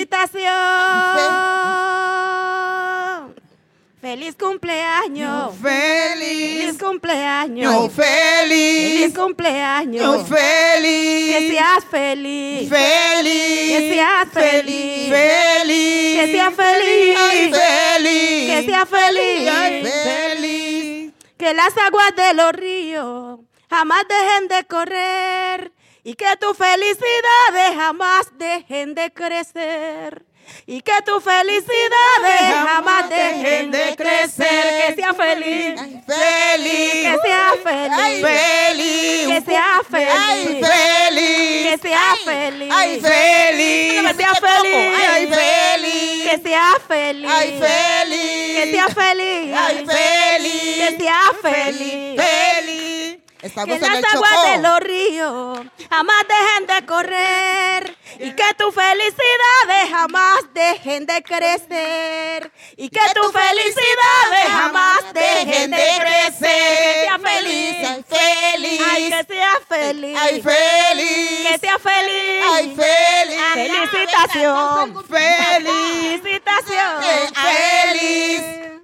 Felicitación. Feliz cumpleaños. Feliz cumpleaños. Feliz cumpleaños. Feliz. Que seas feliz. Feliz. Que seas feliz. Feliz. Que seas feliz. Feliz. Que seas feliz. Feliz. Que las aguas de los ríos jamás dejen de correr y que tus felicidades jamás dejen de crecer. Y que tus felicidades jamás dejen de crecer. Que sea feliz. Feliz. Que sea feliz. Feliz. Que sea feliz. Feliz. Que sea feliz. Ay, feliz. Que sea feliz. Ay, feliz. Que sea feliz. Ay, feliz. Que sea feliz. Ay, feliz. Que sea feliz. Feliz. Estamos que en las el aguas Chocó. de los ríos jamás dejen de correr y que tus felicidades jamás dejen de crecer y que tus felicidades jamás dejen de crecer. Que sea feliz, feliz, ay, que sea feliz, ay, feliz, que sea feliz, ay, feliz, felicitación, felicitación, feliz.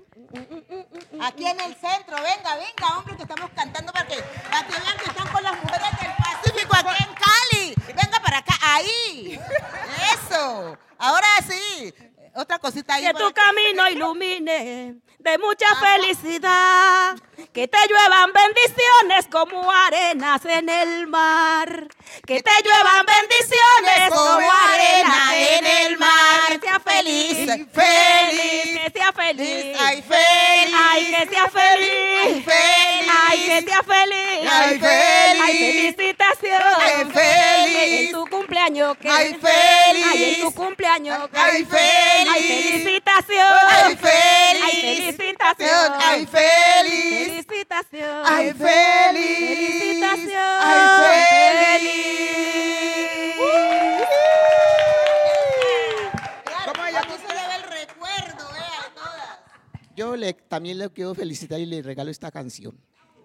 Aquí en el centro, venga, hombre, que estamos cantando para que vean que están con las mujeres del Pacífico aquí en Cali. Venga para acá, ahí. Eso. Ahora sí. Otra cosita ahí. Que tu camino ilumine de mucha felicidad, que te lluevan bendiciones como arenas en el mar, que te lluevan bendiciones como arena en el mar. Que sea feliz, feliz, que sea feliz, ay, feliz, ay, que sea feliz, feliz, ay, que sea feliz, ay, feliz, ay, felicitación, ay, feliz, en tu cumpleaños, que ay, feliz, ay, en tu cumpleaños, ay, feliz, ay, felicitación, ay, feliz, ay, felicitación, ay, feliz, felicitación, ay, feliz, felicitación, ay, feliz. ¿Cómo ella se le ve el recuerdo, a todas? Yo también le quiero felicitar y le regalo esta canción.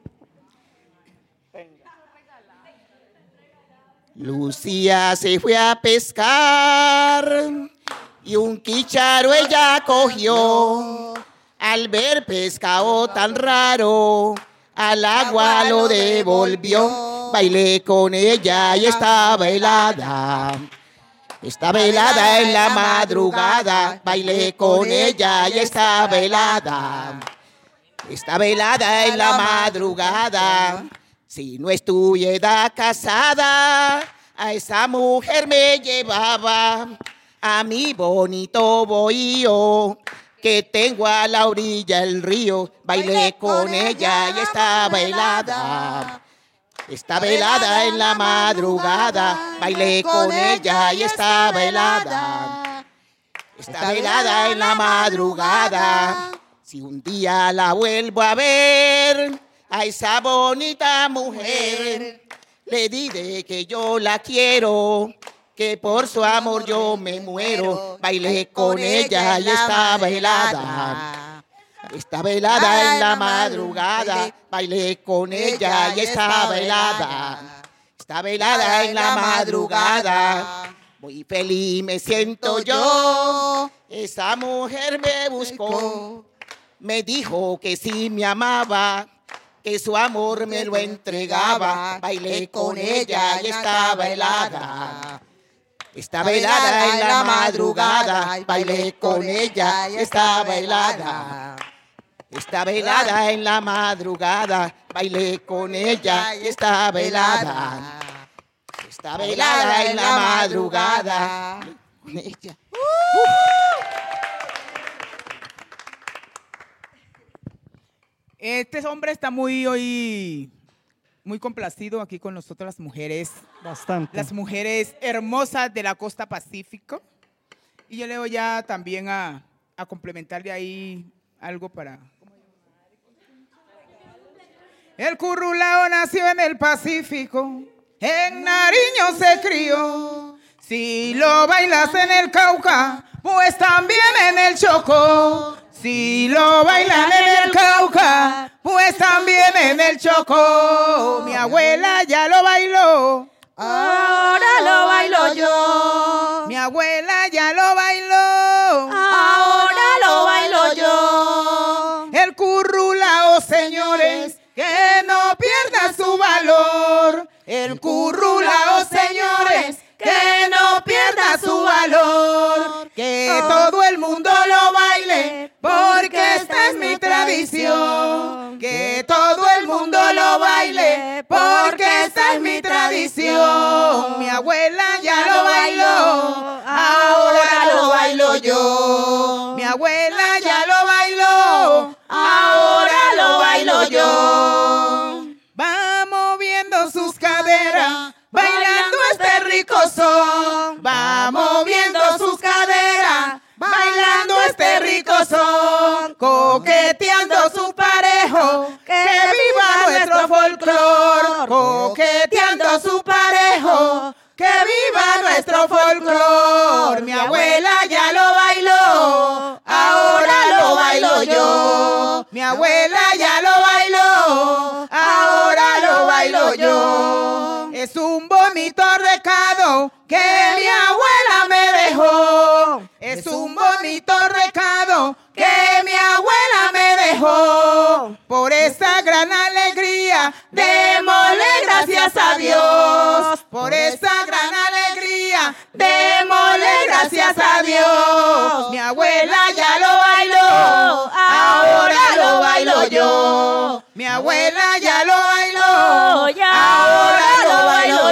Lucía se fue a pescar y un chícharo ella cogió. Al ver pescado tan raro, al agua lo devolvió. Bailé con ella y estaba helada. Estaba helada en la madrugada. Bailé con ella y estaba helada. Estaba helada en la madrugada. Si no estuviera casada, a esa mujer me llevaba a mi bonito bohío que tengo a la orilla del río. Bailé con ella y estaba helada. Estaba helada en la madrugada. Bailé con ella y estaba helada. Estaba helada en la madrugada. Si un día la vuelvo a ver, a esa bonita mujer, le diré que yo la quiero, que por su amor yo me muero. Bailé con ella y estaba helada. Estaba helada en la madrugada. Bailé con ella y estaba helada. Estaba helada en la madrugada. Muy feliz me siento yo. Esa mujer me buscó. Me dijo que sí me amaba, que su amor me lo entregaba. Bailé con ella y estaba helada. Estaba helada en la madrugada. Bailé con ella y estaba helada. Estaba helada en la madrugada. Bailé con ella y estaba helada. Estaba helada en la madrugada. Con ella. Este hombre está muy complacido aquí con nosotros las mujeres. Bastante. Las mujeres hermosas de la costa Pacífico. Y yo le voy ya también a complementar de ahí algo para... El currulao nació en el Pacífico, en Nariño se crió. Si lo bailas en el Cauca, pues también en el Chocó. Si lo bailan en el Cauca, pues también en el Chocó. Mi abuela ya lo bailó, ahora lo bailo yo. mi abuela ya lo bailó, Ahora lo bailo yo. el currulao, señores, que no pierda su valor. El currulao, señores, que no pierda su valor. Que todo el mundo lo baile, porque esta es mi tradición. Que todo el mundo lo baile, porque esta es mi tradición. Mi abuela ya lo bailó, ahora lo bailo yo. Mi abuela ya lo bailó, ahora lo bailo yo. Va moviendo sus caderas, bailando este rico son. Va moviendo sus caderas, bailando este rico son. Coqueteando su parejo, que viva nuestro folclor. Coqueteando su parejo, que viva nuestro folclor. Mi abuela ya lo bailó, ahora lo bailo yo. Mi abuela ya lo bailó, ahora lo bailo yo. Es un bonito recado que mi abuela me dejó. Es un bonito recado que mi abuela me dejó. Por esa gran alegría, démosle gracias a Dios. Por esa gran alegría, démosle gracias a Dios. Mi abuela ya lo bailó, ahora lo bailo yo. Mi abuela ya lo bailó, ahora lo bailo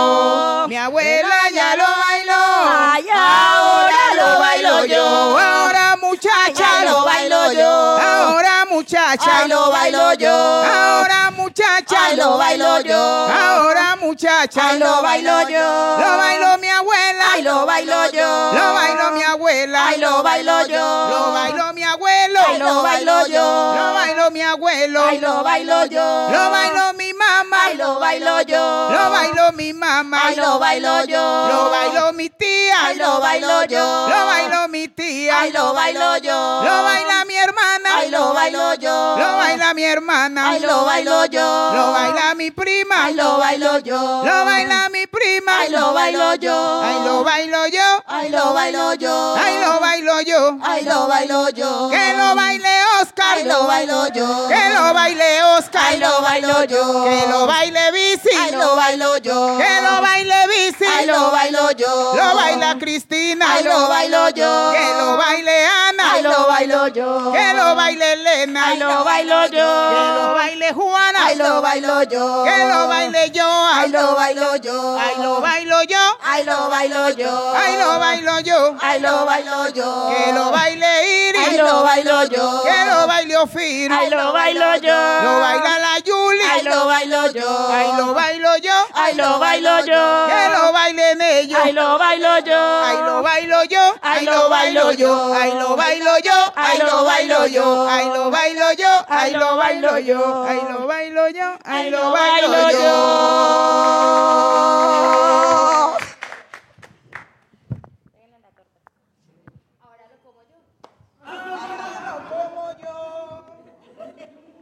yo. Mi abuela ya lo bailó, ahora lo bailo yo. Ahora muchacha lo bailo yo. Ahora muchacha lo bailo yo. Ahora muchacha lo bailo yo. Ahora muchacha lo bailo yo. Lo bailo mi abuela, ay lo bailo yo. Lo bailo mi abuela, ay lo bailo yo. Lo bailo mi abuelo, ay lo bailo yo. Lo bailo mi abuelo, ay lo bailo yo. Lo bailo mi mamá, ay lo bailo yo. Lo bailo mi mamá, ay lo bailo yo. Lo bailo mi tía, ay lo bailo yo. Lo bailo mi tía, ay lo bailo yo. Lo baila mi hermana, ay lo bailo yo. Lo baila mi hermana, ay lo bailo yo. Lo baila mi prima, ay lo bailo yo. Lo baila mi prima, ay lo bailo yo. Ay lo bailo yo, ay lo bailo yo. Ay lo bailo yo, ay lo bailo yo. Que lo baile Oscar, ay lo bailo yo. Que lo baile Oscar, ay lo bailo yo. Que lo baile Bici, ay lo bailo yo. Que lo baile Bici, ay lo bailo yo. Lo baila Cristina, ay lo bailo yo. Que lo baile Ana, ay lo bailo yo. Que lo baile Elena, ay lo bailo yo. Que lo baile Juana, ay lo bailo yo. Que lo baile yo, ay lo bailo yo. Ay lo bailo yo, ay lo bailo yo. Ay lo bailo yo, ay lo bailo yo. Que lo baile Iris, ay lo bailo yo. Que lo baile Ofir, ay lo bailo yo. Lo baila la Yuli, ay lo bailo yo. Ay lo bailo yo, ay lo bailo yo. Que lo bailen ellos, ay lo bailo yo. Ay lo bailo yo, ay lo bailo yo. Ay lo bailo yo, ay lo bailo yo. Ay lo bailo yo, ay lo bailo yo. Ay lo bailo yo, ay lo bailo